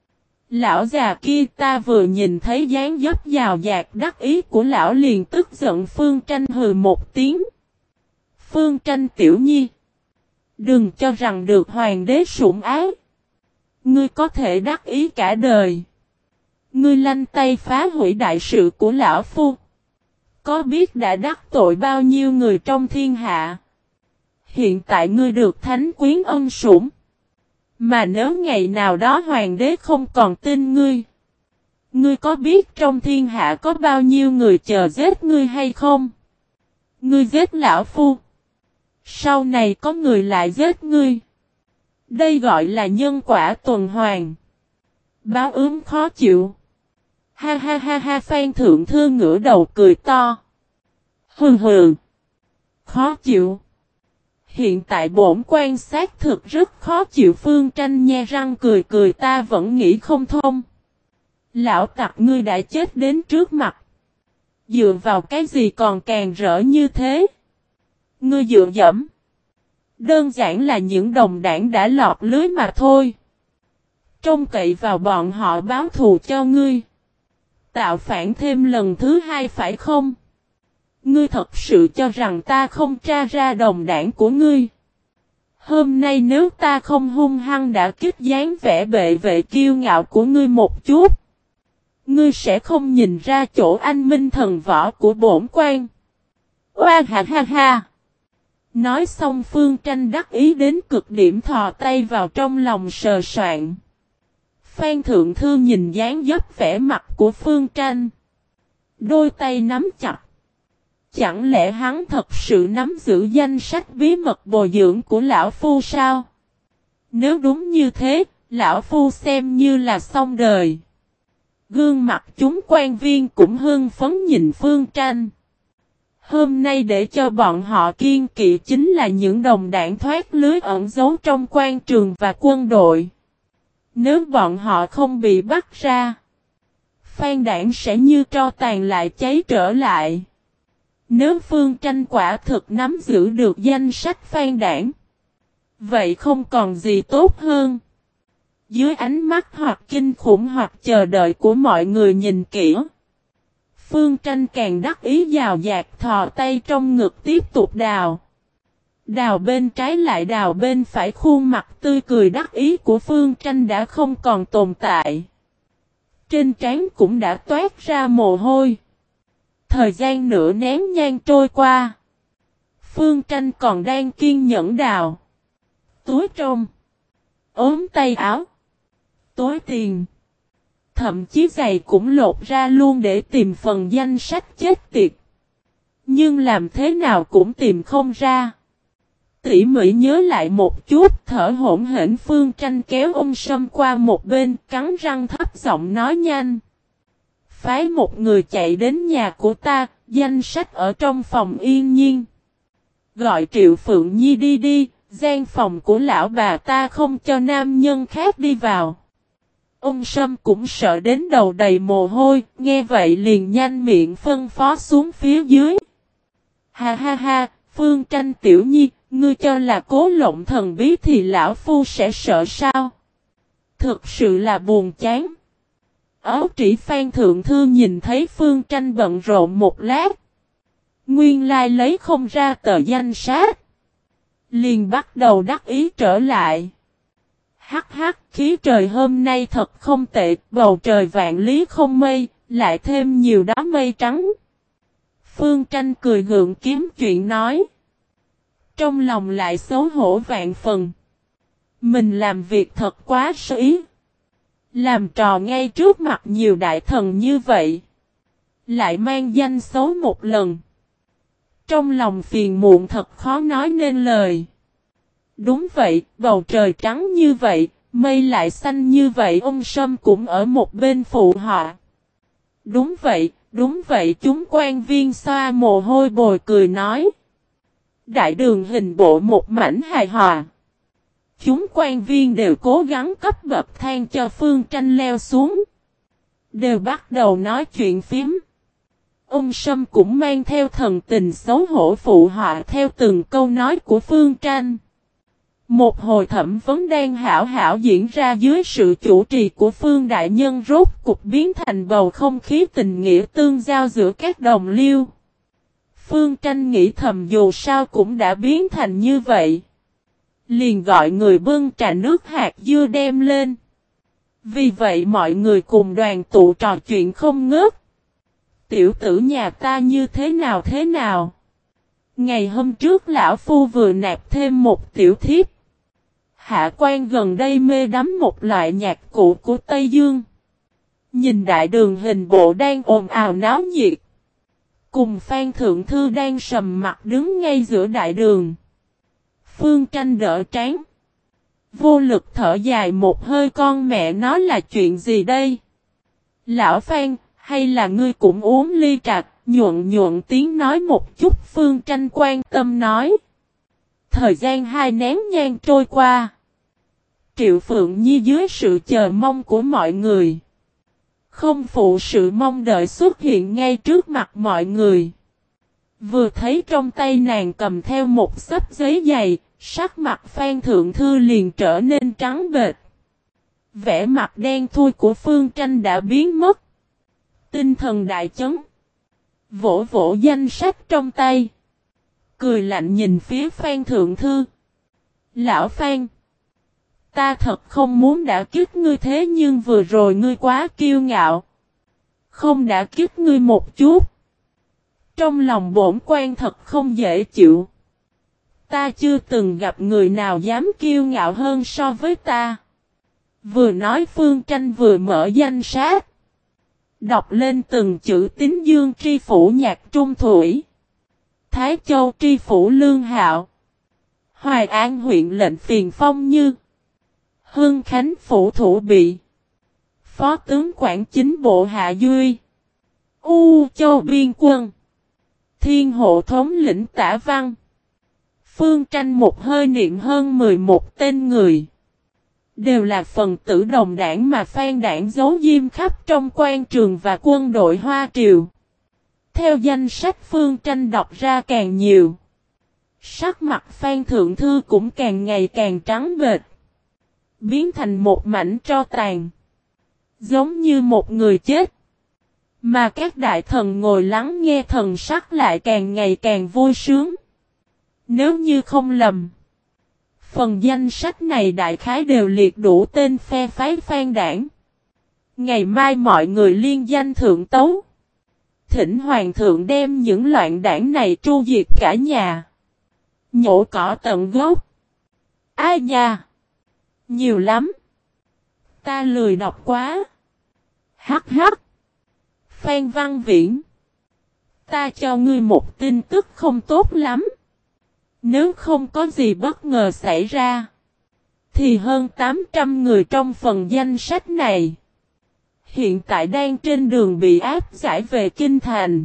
Lão già kia ta vừa nhìn thấy dáng dấp giàu dạt đắc ý của lão liền tức giận. Phương Tranh hừ một tiếng. Phương Tranh tiểu nhi, đừng cho rằng được hoàng đế sủng ái, ngươi có thể đắc ý cả đời. Ngươi lanh tay phá hủy đại sự của lão phu, có biết đã đắc tội bao nhiêu người trong thiên hạ. Hiện tại ngươi được thánh quyến ân sủng, mà nếu ngày nào đó hoàng đế không còn tin ngươi, ngươi có biết trong thiên hạ có bao nhiêu người chờ giết ngươi hay không? Ngươi giết lão phu, sau này có người lại giết ngươi. Đây gọi là nhân quả tuần hoàn. Báo ứng khó chịu. Ha ha ha ha. Phan Thượng Thư ngửa đầu cười to. Hừ hừ. Khó chịu. Hiện tại bổn quan xác thực rất khó chịu. Phương Tranh nhe răng cười cười. Ta vẫn nghĩ không thông. Lão tặc ngươi đã chết đến trước mặt, dựa vào cái gì còn càng rỡ như thế? Ngươi dựa dẫm. Đơn giản là những đồng đảng đã lọt lưới mà thôi. Trông cậy vào bọn họ báo thù cho ngươi, tạo phản thêm lần thứ hai phải không? Ngươi thật sự cho rằng ta không tra ra đồng đảng của ngươi? Hôm nay nếu ta không hung hăng đã kích dáng vẻ bệ vệ kiêu ngạo của ngươi một chút, ngươi sẽ không nhìn ra chỗ anh minh thần võ của bổn quan. Oa ha ha ha. Nói xong Phương Tranh đắc ý đến cực điểm thò tay vào trong lòng sờ soạn. Phan Thượng Thư nhìn dáng dấp vẻ mặt của Phương Tranh, đôi tay nắm chặt. Chẳng lẽ hắn thật sự nắm giữ danh sách bí mật bồi dưỡng của lão phu sao? Nếu đúng như thế, lão phu xem như là xong đời. Gương mặt chúng quan viên cũng hưng phấn nhìn Phương Tranh. Hôm nay để cho bọn họ kiên kỵ chính là những đồng đảng thoát lưới ẩn giấu trong quan trường và quân đội. Nếu bọn họ không bị bắt ra, Phan đảng sẽ như tro tàn lại cháy trở lại. Nếu Phương Tranh quả thực nắm giữ được danh sách Phan đảng, vậy không còn gì tốt hơn. Dưới ánh mắt hoặc kinh khủng hoặc chờ đợi của mọi người nhìn kỹ, Phương Tranh càng đắc ý dào dạt thò tay trong ngực tiếp tục đào. Đào bên trái lại đào bên phải. Khuôn mặt tươi cười đắc ý của Phương Tranh đã không còn tồn tại. Trên trán cũng đã toát ra mồ hôi. Thời gian nửa nén nhang trôi qua, Phương Tranh còn đang kiên nhẫn đào. Túi trong, ốm tay áo, túi tiền, thậm chí giày cũng lột ra luôn để tìm phần danh sách chết tiệt. Nhưng làm thế nào cũng tìm không ra. Tỉ mỉ nhớ lại một chút, thở hổn hển. Phương Tranh kéo ông Sâm qua một bên, cắn răng thấp giọng nói nhanh. Phái một người chạy đến nhà của ta, danh sách ở trong phòng Yên Nhiên. Gọi Triệu Phượng Nhi đi đi, gian phòng của lão bà ta không cho nam nhân khác đi vào. Ông Sâm cũng sợ đến đầu đầy mồ hôi, nghe vậy liền nhanh miệng phân phó xuống phía dưới. Ha ha ha, Phương Tranh tiểu nhi, ngươi cho là Cố Lộng thần bí thì lão phu sẽ sợ sao? Thực sự là buồn chán. Ấu trĩ Phan Thượng Thư nhìn thấy Phương Tranh bận rộn một lát, nguyên lai lấy không ra tờ danh sách, liền bắt đầu đắc ý trở lại. Hắc hắc, khí trời hôm nay thật không tệ, bầu trời vạn lý không mây, lại thêm nhiều đám mây trắng. Phương Tranh cười gượng kiếm chuyện nói. Trong lòng lại xấu hổ vạn phần. Mình làm việc thật quá sơ ý. Làm trò ngay trước mặt nhiều đại thần như vậy. Lại mang danh xấu một lần. Trong lòng phiền muộn thật khó nói nên lời. Đúng vậy, bầu trời trắng như vậy, mây lại xanh như vậy, ông Sâm cũng ở một bên phụ họ. Đúng vậy, chúng quan viên xoa mồ hôi bồi cười nói. Đại đường hình bộ một mảnh hài hòa. Chúng quan viên đều cố gắng cấp bậc thang cho Phương Tranh leo xuống. Đều bắt đầu nói chuyện phím. Ông Sâm cũng mang theo thần tình xấu hổ phụ họa theo từng câu nói của Phương Tranh. Một hồi thẩm vấn đang hảo hảo diễn ra dưới sự chủ trì của Phương Đại Nhân rốt cục biến thành bầu không khí tình nghĩa tương giao giữa các đồng liêu. Phương Tranh nghĩ thầm dù sao cũng đã biến thành như vậy. Liền gọi người bưng trà nước hạt dưa đem lên. Vì vậy mọi người cùng đoàn tụ trò chuyện không ngớt. Tiểu tử nhà ta như thế nào? Ngày hôm trước lão phu vừa nạp thêm một tiểu thiếp. Hạ quan gần đây mê đắm một loại nhạc cụ của Tây Dương. Nhìn đại đường hình bộ đang ồn ào náo nhiệt. Cùng Phan Thượng Thư đang sầm mặt đứng ngay giữa đại đường. Phương Tranh đỡ trán. Vô lực thở dài một hơi, con mẹ nó là chuyện gì đây? Lão Phan, hay là ngươi cũng uống ly trà? Nhuận tiếng nói một chút. Phương Tranh quan tâm nói. Thời gian 2 nén nhang trôi qua. Triệu Phượng Nhi dưới sự chờ mong của mọi người. Không phụ sự mong đợi xuất hiện ngay trước mặt mọi người. Vừa thấy trong tay nàng cầm theo một xấp giấy dày, sắc mặt Phan Thượng Thư liền trở nên trắng bệch. Vẻ mặt đen thui của Phương Tranh đã biến mất. Tinh thần đại chấn. Vỗ vỗ danh sách trong tay. Cười lạnh nhìn phía Phan Thượng Thư. Lão Phan. Ta thật không muốn đả kích ngươi thế nhưng vừa rồi ngươi quá kiêu ngạo. Không đả kích ngươi một chút. Trong lòng bổn quan thật không dễ chịu. Ta chưa từng gặp người nào dám kiêu ngạo hơn so với ta. Vừa nói Phương Tranh vừa mở danh sách. Đọc lên từng chữ Tín Dương tri phủ Nhạc Trung Thủy. Thái Châu tri phủ Lương Hạo. Hoài An huyện lệnh Phiền Phong Như. Hưng Khánh phủ Thủ Bị. Phó tướng quản chính bộ Hạ Duy. U Châu Biên Quân. Thiên hộ thống lĩnh Tả Văn. Phương Tranh một hơi niệm hơn 11 tên người. Đều là phần tử đồng đảng mà Phan đảng giấu diêm khắp trong quan trường và quân đội Hoa Triều. Theo danh sách Phương Tranh đọc ra càng nhiều. Sắc mặt Phan Thượng Thư cũng càng ngày càng trắng bệch. Biến thành một mảnh tro tàn. Giống như một người chết. Mà các đại thần ngồi lắng nghe thần sắc lại càng ngày càng vui sướng. Nếu như không lầm. Phần danh sách này đại khái đều liệt đủ tên phe phái Phan đảng. Ngày mai mọi người liên danh thượng tấu. Thỉnh hoàng thượng đem những loạn đảng này tru diệt cả nhà. Nhổ cỏ tận gốc. Ai nha? Nhiều lắm. Ta lười đọc quá. Hắc hắc. Phan Văn Viễn. Ta cho ngươi một tin tức không tốt lắm. Nếu không có gì bất ngờ xảy ra. Thì hơn 800 người trong phần danh sách này. Hiện tại đang trên đường bị áp giải về Kinh Thành.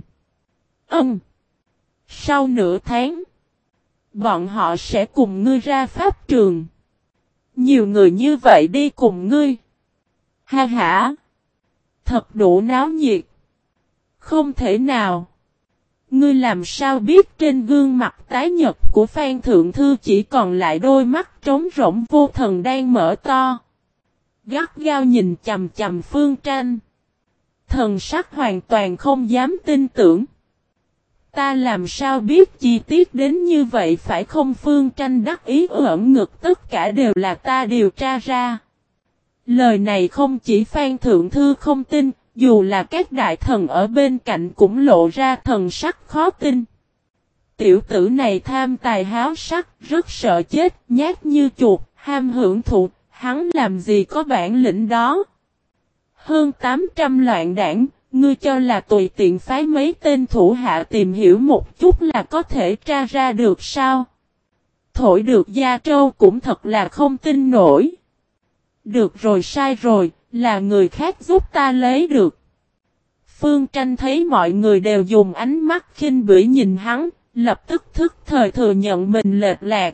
Sau nửa tháng. Bọn họ sẽ cùng ngươi ra pháp trường. Nhiều người như vậy đi cùng ngươi. Ha ha. Thật đủ náo nhiệt. Không thể nào. Ngươi làm sao biết trên gương mặt tái nhợt của Phan Thượng Thư chỉ còn lại đôi mắt trống rỗng vô thần đang mở to. Gắt gao nhìn chằm chằm Phương Tranh. Thần sắc hoàn toàn không dám tin tưởng. Ta làm sao biết chi tiết đến như vậy phải không? Phương Tranh đắc ý ưỡn ngực, tất cả đều là ta điều tra ra. Lời này không chỉ Phan Thượng Thư không tin, dù là các đại thần ở bên cạnh cũng lộ ra thần sắc khó tin. Tiểu tử này tham tài háo sắc, rất sợ chết, nhát như chuột, ham hưởng thụ, hắn làm gì có bản lĩnh đó. Hơn 800 loạn đảng, ngươi cho là tùy tiện phái mấy tên thủ hạ tìm hiểu một chút là có thể tra ra được sao? Thổi được da trâu cũng thật là không tin nổi. Được rồi, sai rồi, là người khác giúp ta lấy được. Phương Tranh thấy mọi người đều dùng ánh mắt khinh bỉ nhìn hắn, lập tức thức thời thừa nhận mình lệch lạc.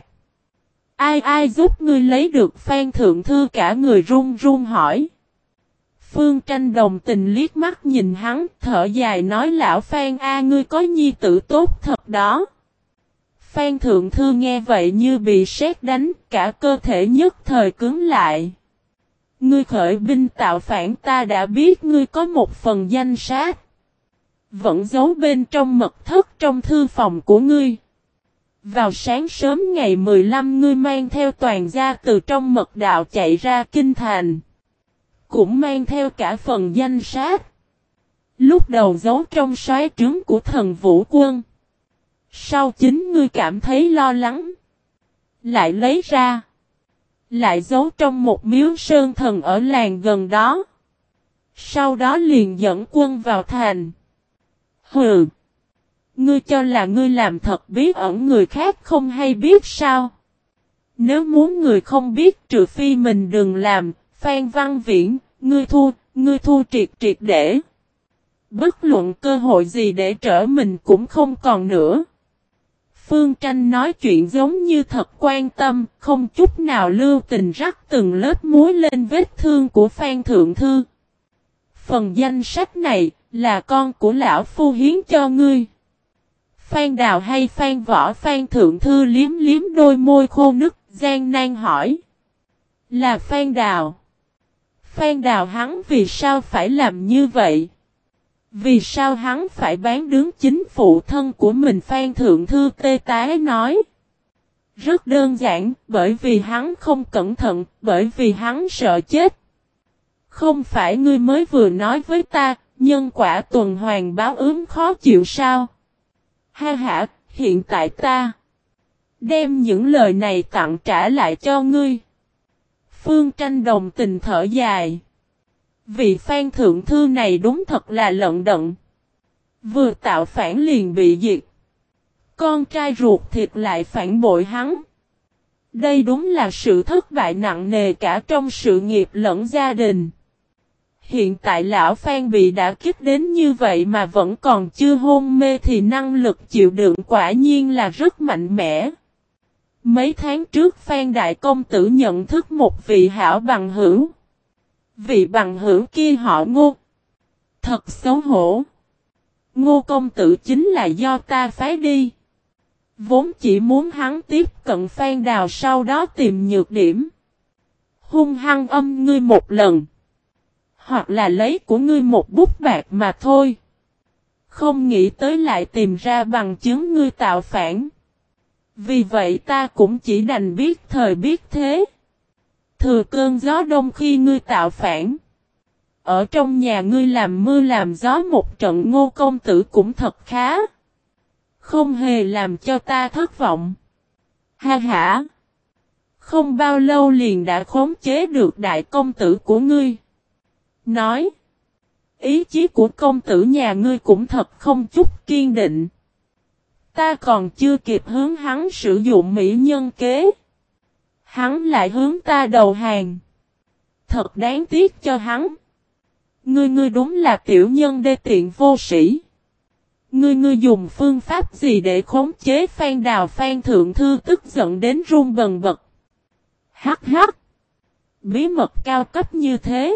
Ai giúp ngươi lấy được? Phan Thượng Thư cả người run run hỏi. Phương Tranh đồng tình liếc mắt nhìn hắn, thở dài nói: lão Phan a, ngươi có nhi tử tốt thật đó. Phan Thượng Thư nghe vậy như bị sét đánh, cả cơ thể nhất thời cứng lại. Ngươi khởi binh tạo phản, ta đã biết ngươi có một phần danh sát. Vẫn giấu bên trong mật thất trong thư phòng của ngươi. Vào sáng sớm ngày 15 ngươi mang theo toàn gia từ trong mật đạo chạy ra kinh thành. Cũng mang theo cả phần danh sát. Lúc đầu giấu trong soái trướng của thần Vũ Quân. Sau chính ngươi cảm thấy lo lắng. Lại lấy ra. Lại giấu trong một miếu sơn thần ở làng gần đó. Sau đó liền dẫn quân vào thành. Hừ. Ngươi cho là ngươi làm thật bí ẩn, người khác không hay biết sao? Nếu muốn người không biết, trừ phi mình đừng làm. Phan Văn Viễn, ngươi thua triệt để. Bất luận cơ hội gì để trở mình cũng không còn nữa. Phương Tranh nói chuyện giống như thật quan tâm, không chút nào lưu tình rắc từng lớp muối lên vết thương của Phan Thượng Thư. Phần danh sách này là con của lão phu hiến cho ngươi. Phan Đào hay Phan Võ? Phan Thượng Thư liếm liếm đôi môi khô nứt, gian nan hỏi. Là Phan Đào. Phan Đào hắn vì sao phải làm như vậy? Vì sao hắn phải bán đứng chính phụ thân của mình? Phan Thượng Thư tê tái nói. Rất đơn giản, bởi vì hắn không cẩn thận, bởi vì hắn sợ chết. Không phải ngươi mới vừa nói với ta, nhân quả tuần hoàn báo ứng khó chịu sao? Ha ha, hiện tại ta đem những lời này tặng trả lại cho ngươi. Phương Tranh đồng tình thở dài. Vị Phan Thượng Thư này đúng thật là lận đận. Vừa tạo phản liền bị diệt. Con trai ruột thịt lại phản bội hắn. Đây đúng là sự thất bại nặng nề cả trong sự nghiệp lẫn gia đình. Hiện tại lão Phan bị đả kích đến như vậy mà vẫn còn chưa hôn mê thì năng lực chịu đựng quả nhiên là rất mạnh mẽ. Mấy tháng trước Phan Đại Công Tử nhận thức một vị hảo bằng hữu. Vị bằng hữu kia họ Ngô. Thật xấu hổ. Ngô Công Tử chính là do ta phái đi. Vốn chỉ muốn hắn tiếp cận Phan Đào, sau đó tìm nhược điểm. Hung hăng âm ngươi một lần. Hoặc là lấy của ngươi một bút bạc mà thôi. Không nghĩ tới lại tìm ra bằng chứng ngươi tạo phản. Vì vậy ta cũng chỉ đành biết thời biết thế. Thừa cơn gió đông khi ngươi tạo phản. Ở trong nhà ngươi làm mưa làm gió một trận, Ngô Công Tử cũng thật khá. Không hề làm cho ta thất vọng. Ha ha. Không bao lâu liền đã khống chế được đại công tử của ngươi. Nói. Ý chí của công tử nhà ngươi cũng thật không chút kiên định. Ta còn chưa kịp hướng hắn sử dụng mỹ nhân kế. Hắn lại hướng ta đầu hàng. Thật đáng tiếc cho hắn. Ngươi đúng là tiểu nhân đê tiện vô sĩ. Ngươi dùng phương pháp gì để khống chế Phan Đào? Phan Thượng Thư tức giận đến run bần bật. Hắc hắc. Bí mật cao cấp như thế.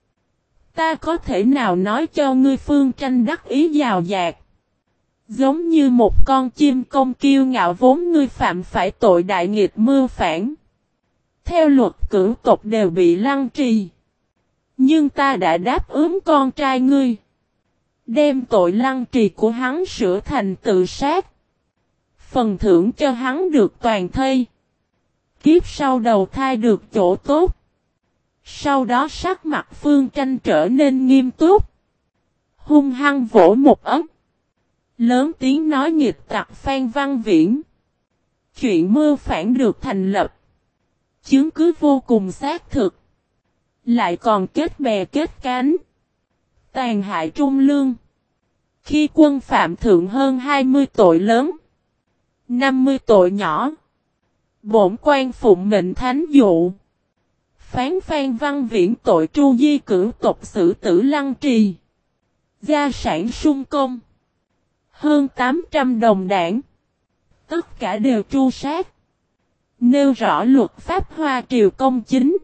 Ta có thể nào nói cho ngươi? Phương Tranh đắc ý giàu dạt. Giống như một con chim công kiêu ngạo, vốn ngươi phạm phải tội đại nghịch mưu phản. Theo luật cửu tộc đều bị lăng trì. Nhưng ta đã đáp ứng con trai ngươi. Đem tội lăng trì của hắn sửa thành tự sát. Phần thưởng cho hắn được toàn thây. Kiếp sau đầu thai được chỗ tốt. Sau đó sắc mặt Phương Tranh trở nên nghiêm túc. Hung hăng vỗ một ấm. Lớn tiếng nói nghịch tặc Phan Văn Viễn. Chuyện mưu phản được thành lập. Chứng cứ vô cùng xác thực. Lại còn kết bè kết cánh. Tàn hại trung lương. Khi quân phạm thượng hơn 20 tội lớn. 50 tội nhỏ. Bổn quan phụng mệnh thánh dụ. Phán Phan Văn Viễn tội tru di cửu tộc xử tử lăng trì. Gia sản sung công. Hơn 800 đồng đảng. Tất cả đều tru sát. Nêu rõ luật pháp Hoa Triều công chính.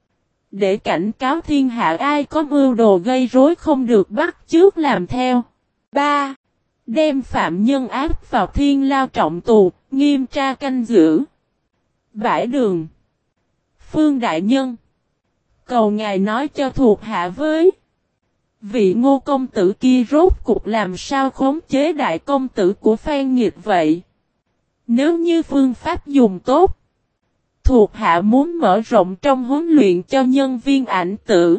Để cảnh cáo thiên hạ ai có mưu đồ gây rối không được bắt chước làm theo. 3. Đem phạm nhân áp vào thiên lao trọng tù, nghiêm tra canh giữ. Bãi đường. Phương Đại Nhân. Cầu ngài nói cho thuộc hạ với. Vị Ngô công tử kia rốt cuộc làm sao khống chế đại công tử của Phan Nghịch vậy? Nếu như phương pháp dùng tốt. Thuộc hạ muốn mở rộng trong huấn luyện cho nhân viên ảnh tử.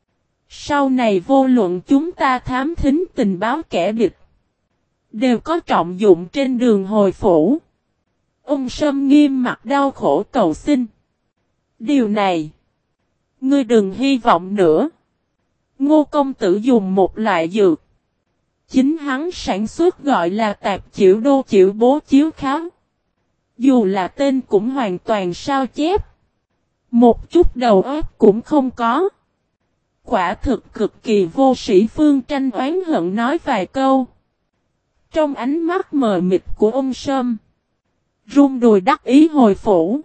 Sau này vô luận chúng ta thám thính tình báo kẻ địch. Đều có trọng dụng trên đường hồi phủ. Ông Sâm nghiêm mặt đau khổ cầu xin. Điều này. Ngươi đừng hy vọng nữa. Ngô công tử dùng một loại dược. Chính hắn sản xuất gọi là tạp chiểu đô chiểu bố chiếu kháo. Dù là tên cũng hoàn toàn sao chép. Một chút đầu óc cũng không có. Quả thực cực kỳ vô sĩ. Phương Tranh oán hận nói vài câu. Trong ánh mắt mờ mịt của ông Sâm. Rung đùi đắc ý hồi phủ.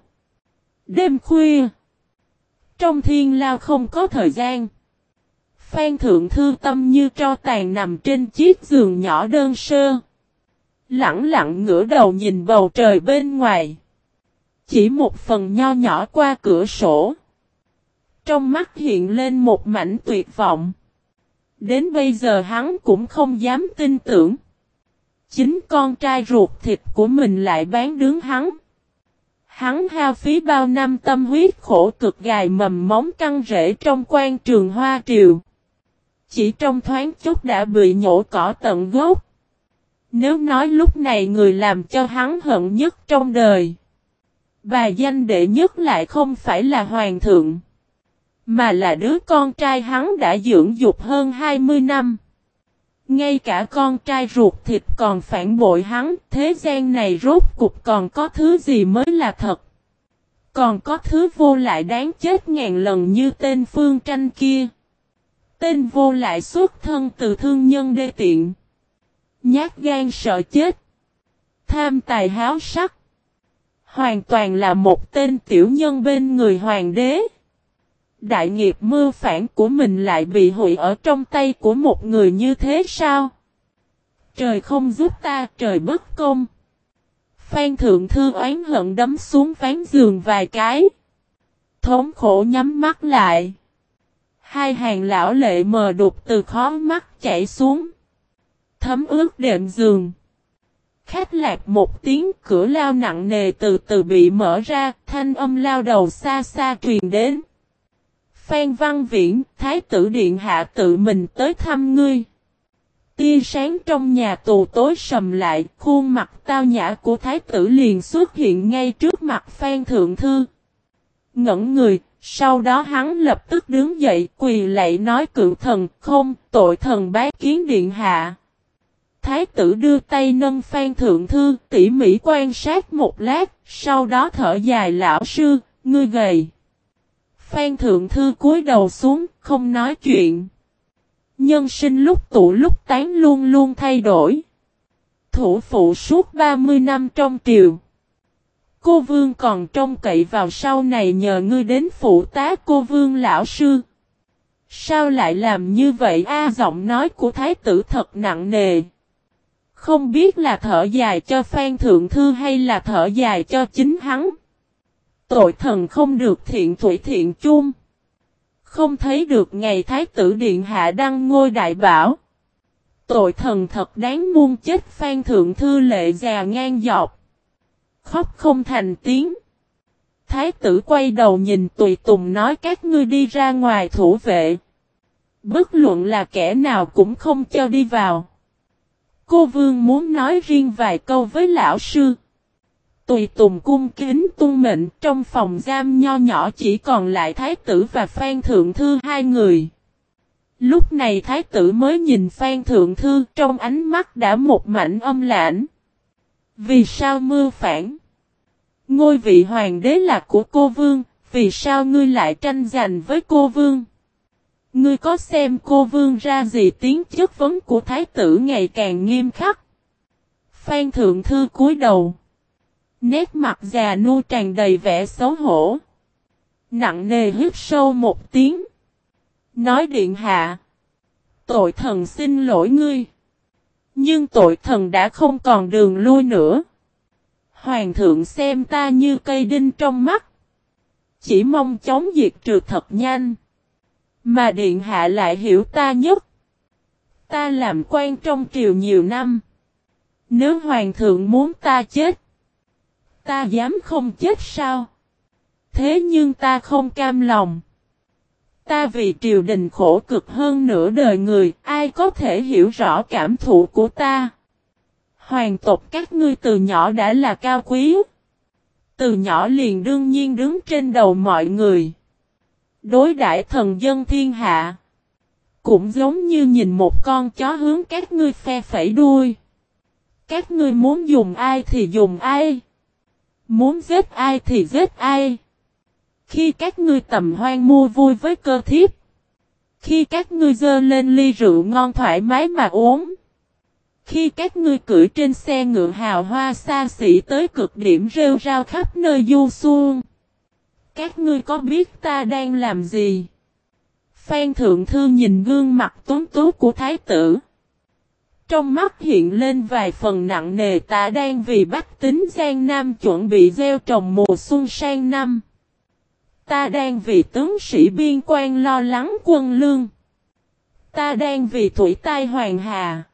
Đêm khuya. Trong thiên lao không có thời gian. Phan Thượng Thư tâm như tro tàn nằm trên chiếc giường nhỏ đơn sơ. Lặng lặng ngửa đầu nhìn bầu trời bên ngoài. Chỉ một phần nho nhỏ qua cửa sổ. Trong mắt hiện lên một mảnh tuyệt vọng. Đến bây giờ hắn cũng không dám tin tưởng. Chính con trai ruột thịt của mình lại bán đứng hắn. Hắn hao phí bao năm tâm huyết khổ cực gài mầm móng căng rễ trong quan trường Hoa Triều. Chỉ trong thoáng chốc đã bị nhổ cỏ tận gốc. Nếu nói lúc này người làm cho hắn hận nhất trong đời. Bà danh đệ nhất lại không phải là hoàng thượng. Mà là đứa con trai hắn đã dưỡng dục hơn 20 năm. Ngay cả con trai ruột thịt còn phản bội hắn. Thế gian này rốt cục còn có thứ gì mới là thật. Còn có thứ vô lại đáng chết ngàn lần như tên Phương Tranh kia. Tên vô lại xuất thân từ thương nhân đê tiện. Nhát gan sợ chết. Tham tài háo sắc. Hoàn toàn là một tên tiểu nhân bên người hoàng đế. Đại nghiệp mưu phản của mình lại bị hủy ở trong tay của một người như thế sao? Trời không giúp ta, trời bất công. Phan Thượng Thư oán hận đấm xuống ván giường vài cái. Thống khổ nhắm mắt lại. Hai hàng lão lệ mờ đục từ khóe mắt chảy xuống. Thấm ướt đệm giường. Khách lạc một tiếng, cửa lao nặng nề từ từ bị mở ra, thanh âm lao đầu xa xa truyền đến. Phan Văn Viễn, Thái tử Điện Hạ tự mình tới thăm ngươi. Tia sáng trong nhà tù tối sầm lại, khuôn mặt tao nhã của Thái tử liền xuất hiện ngay trước mặt Phan Thượng Thư. Ngẩn người, sau đó hắn lập tức đứng dậy quỳ lạy nói cựu thần không, tội thần bái kiến Điện Hạ. Thái tử đưa tay nâng Phan Thượng Thư, tỉ mỉ quan sát một lát, sau đó thở dài lão sư, ngươi gầy. Phan Thượng Thư cúi đầu xuống, không nói chuyện. Nhân sinh lúc tụ lúc tán luôn luôn thay đổi. Thủ phụ suốt 30 năm trong triều. Cô Vương còn trông cậy vào sau này nhờ ngươi đến phụ tá cô Vương lão sư. Sao lại làm như vậy giọng nói của Thái tử thật nặng nề. Không biết là thở dài cho Phan Thượng Thư hay là thở dài cho chính hắn. Tội thần không được thiện thủy thiện chung. Không thấy được ngày Thái tử Điện Hạ đăng ngôi đại bảo. Tội thần thật đáng muôn chết. Phan Thượng Thư lệ già ngang dọc, khóc không thành tiếng. Thái tử quay đầu nhìn tùy tùng nói các ngươi đi ra ngoài thủ vệ. Bất luận là kẻ nào cũng không cho đi vào. Cô Vương muốn nói riêng vài câu với lão sư. Tùy tùng cung kính tuân mệnh. Trong phòng giam nho nhỏ chỉ còn lại Thái tử và Phan Thượng Thư hai người. Lúc này Thái tử mới nhìn Phan Thượng Thư, trong ánh mắt đã một mảnh âm lãnh. Vì sao mưu phản? Ngôi vị hoàng đế là của cô Vương, vì sao ngươi lại tranh giành với cô Vương? Ngươi có xem cô Vương ra gì? Tiếng chất vấn của Thái tử ngày càng nghiêm khắc. Phan Thượng Thư cúi đầu. Nét mặt già nua tràn đầy vẻ xấu hổ. Nặng nề hít sâu một tiếng. Nói điện hạ. Tội thần xin lỗi ngươi. Nhưng tội thần đã không còn đường lui nữa. Hoàng thượng xem ta như cây đinh trong mắt. Chỉ mong chống diệt trừ thật nhanh. Mà điện hạ lại hiểu ta nhất. Ta làm quan trong triều nhiều năm. Nếu hoàng thượng muốn ta chết, ta dám không chết sao? Thế nhưng ta không cam lòng. Ta vì triều đình khổ cực hơn nửa đời người, ai có thể hiểu rõ cảm thụ của ta? Hoàng tộc các ngươi từ nhỏ đã là cao quý. Từ nhỏ liền đương nhiên đứng trên đầu mọi người. Đối đãi thần dân thiên hạ. Cũng giống như nhìn một con chó hướng các ngươi phe phẩy đuôi. Các ngươi muốn dùng ai thì dùng ai. Muốn giết ai thì giết ai. Khi các ngươi tầm hoan mua vui với cơ thiếp. Khi các ngươi dơ lên ly rượu ngon thoải mái mà uống. Khi các ngươi cưỡi trên xe ngựa hào hoa xa xỉ tới cực điểm rêu rao khắp nơi du xuông. Các ngươi có biết ta đang làm gì? Phan Thượng Thư nhìn gương mặt tuấn tú của Thái tử. Trong mắt hiện lên vài phần nặng nề. Ta đang vì bách tính Giang Nam chuẩn bị gieo trồng mùa xuân sang năm. Ta đang vì tướng sĩ biên quan lo lắng quân lương. Ta đang vì thủy tai hoàng hà.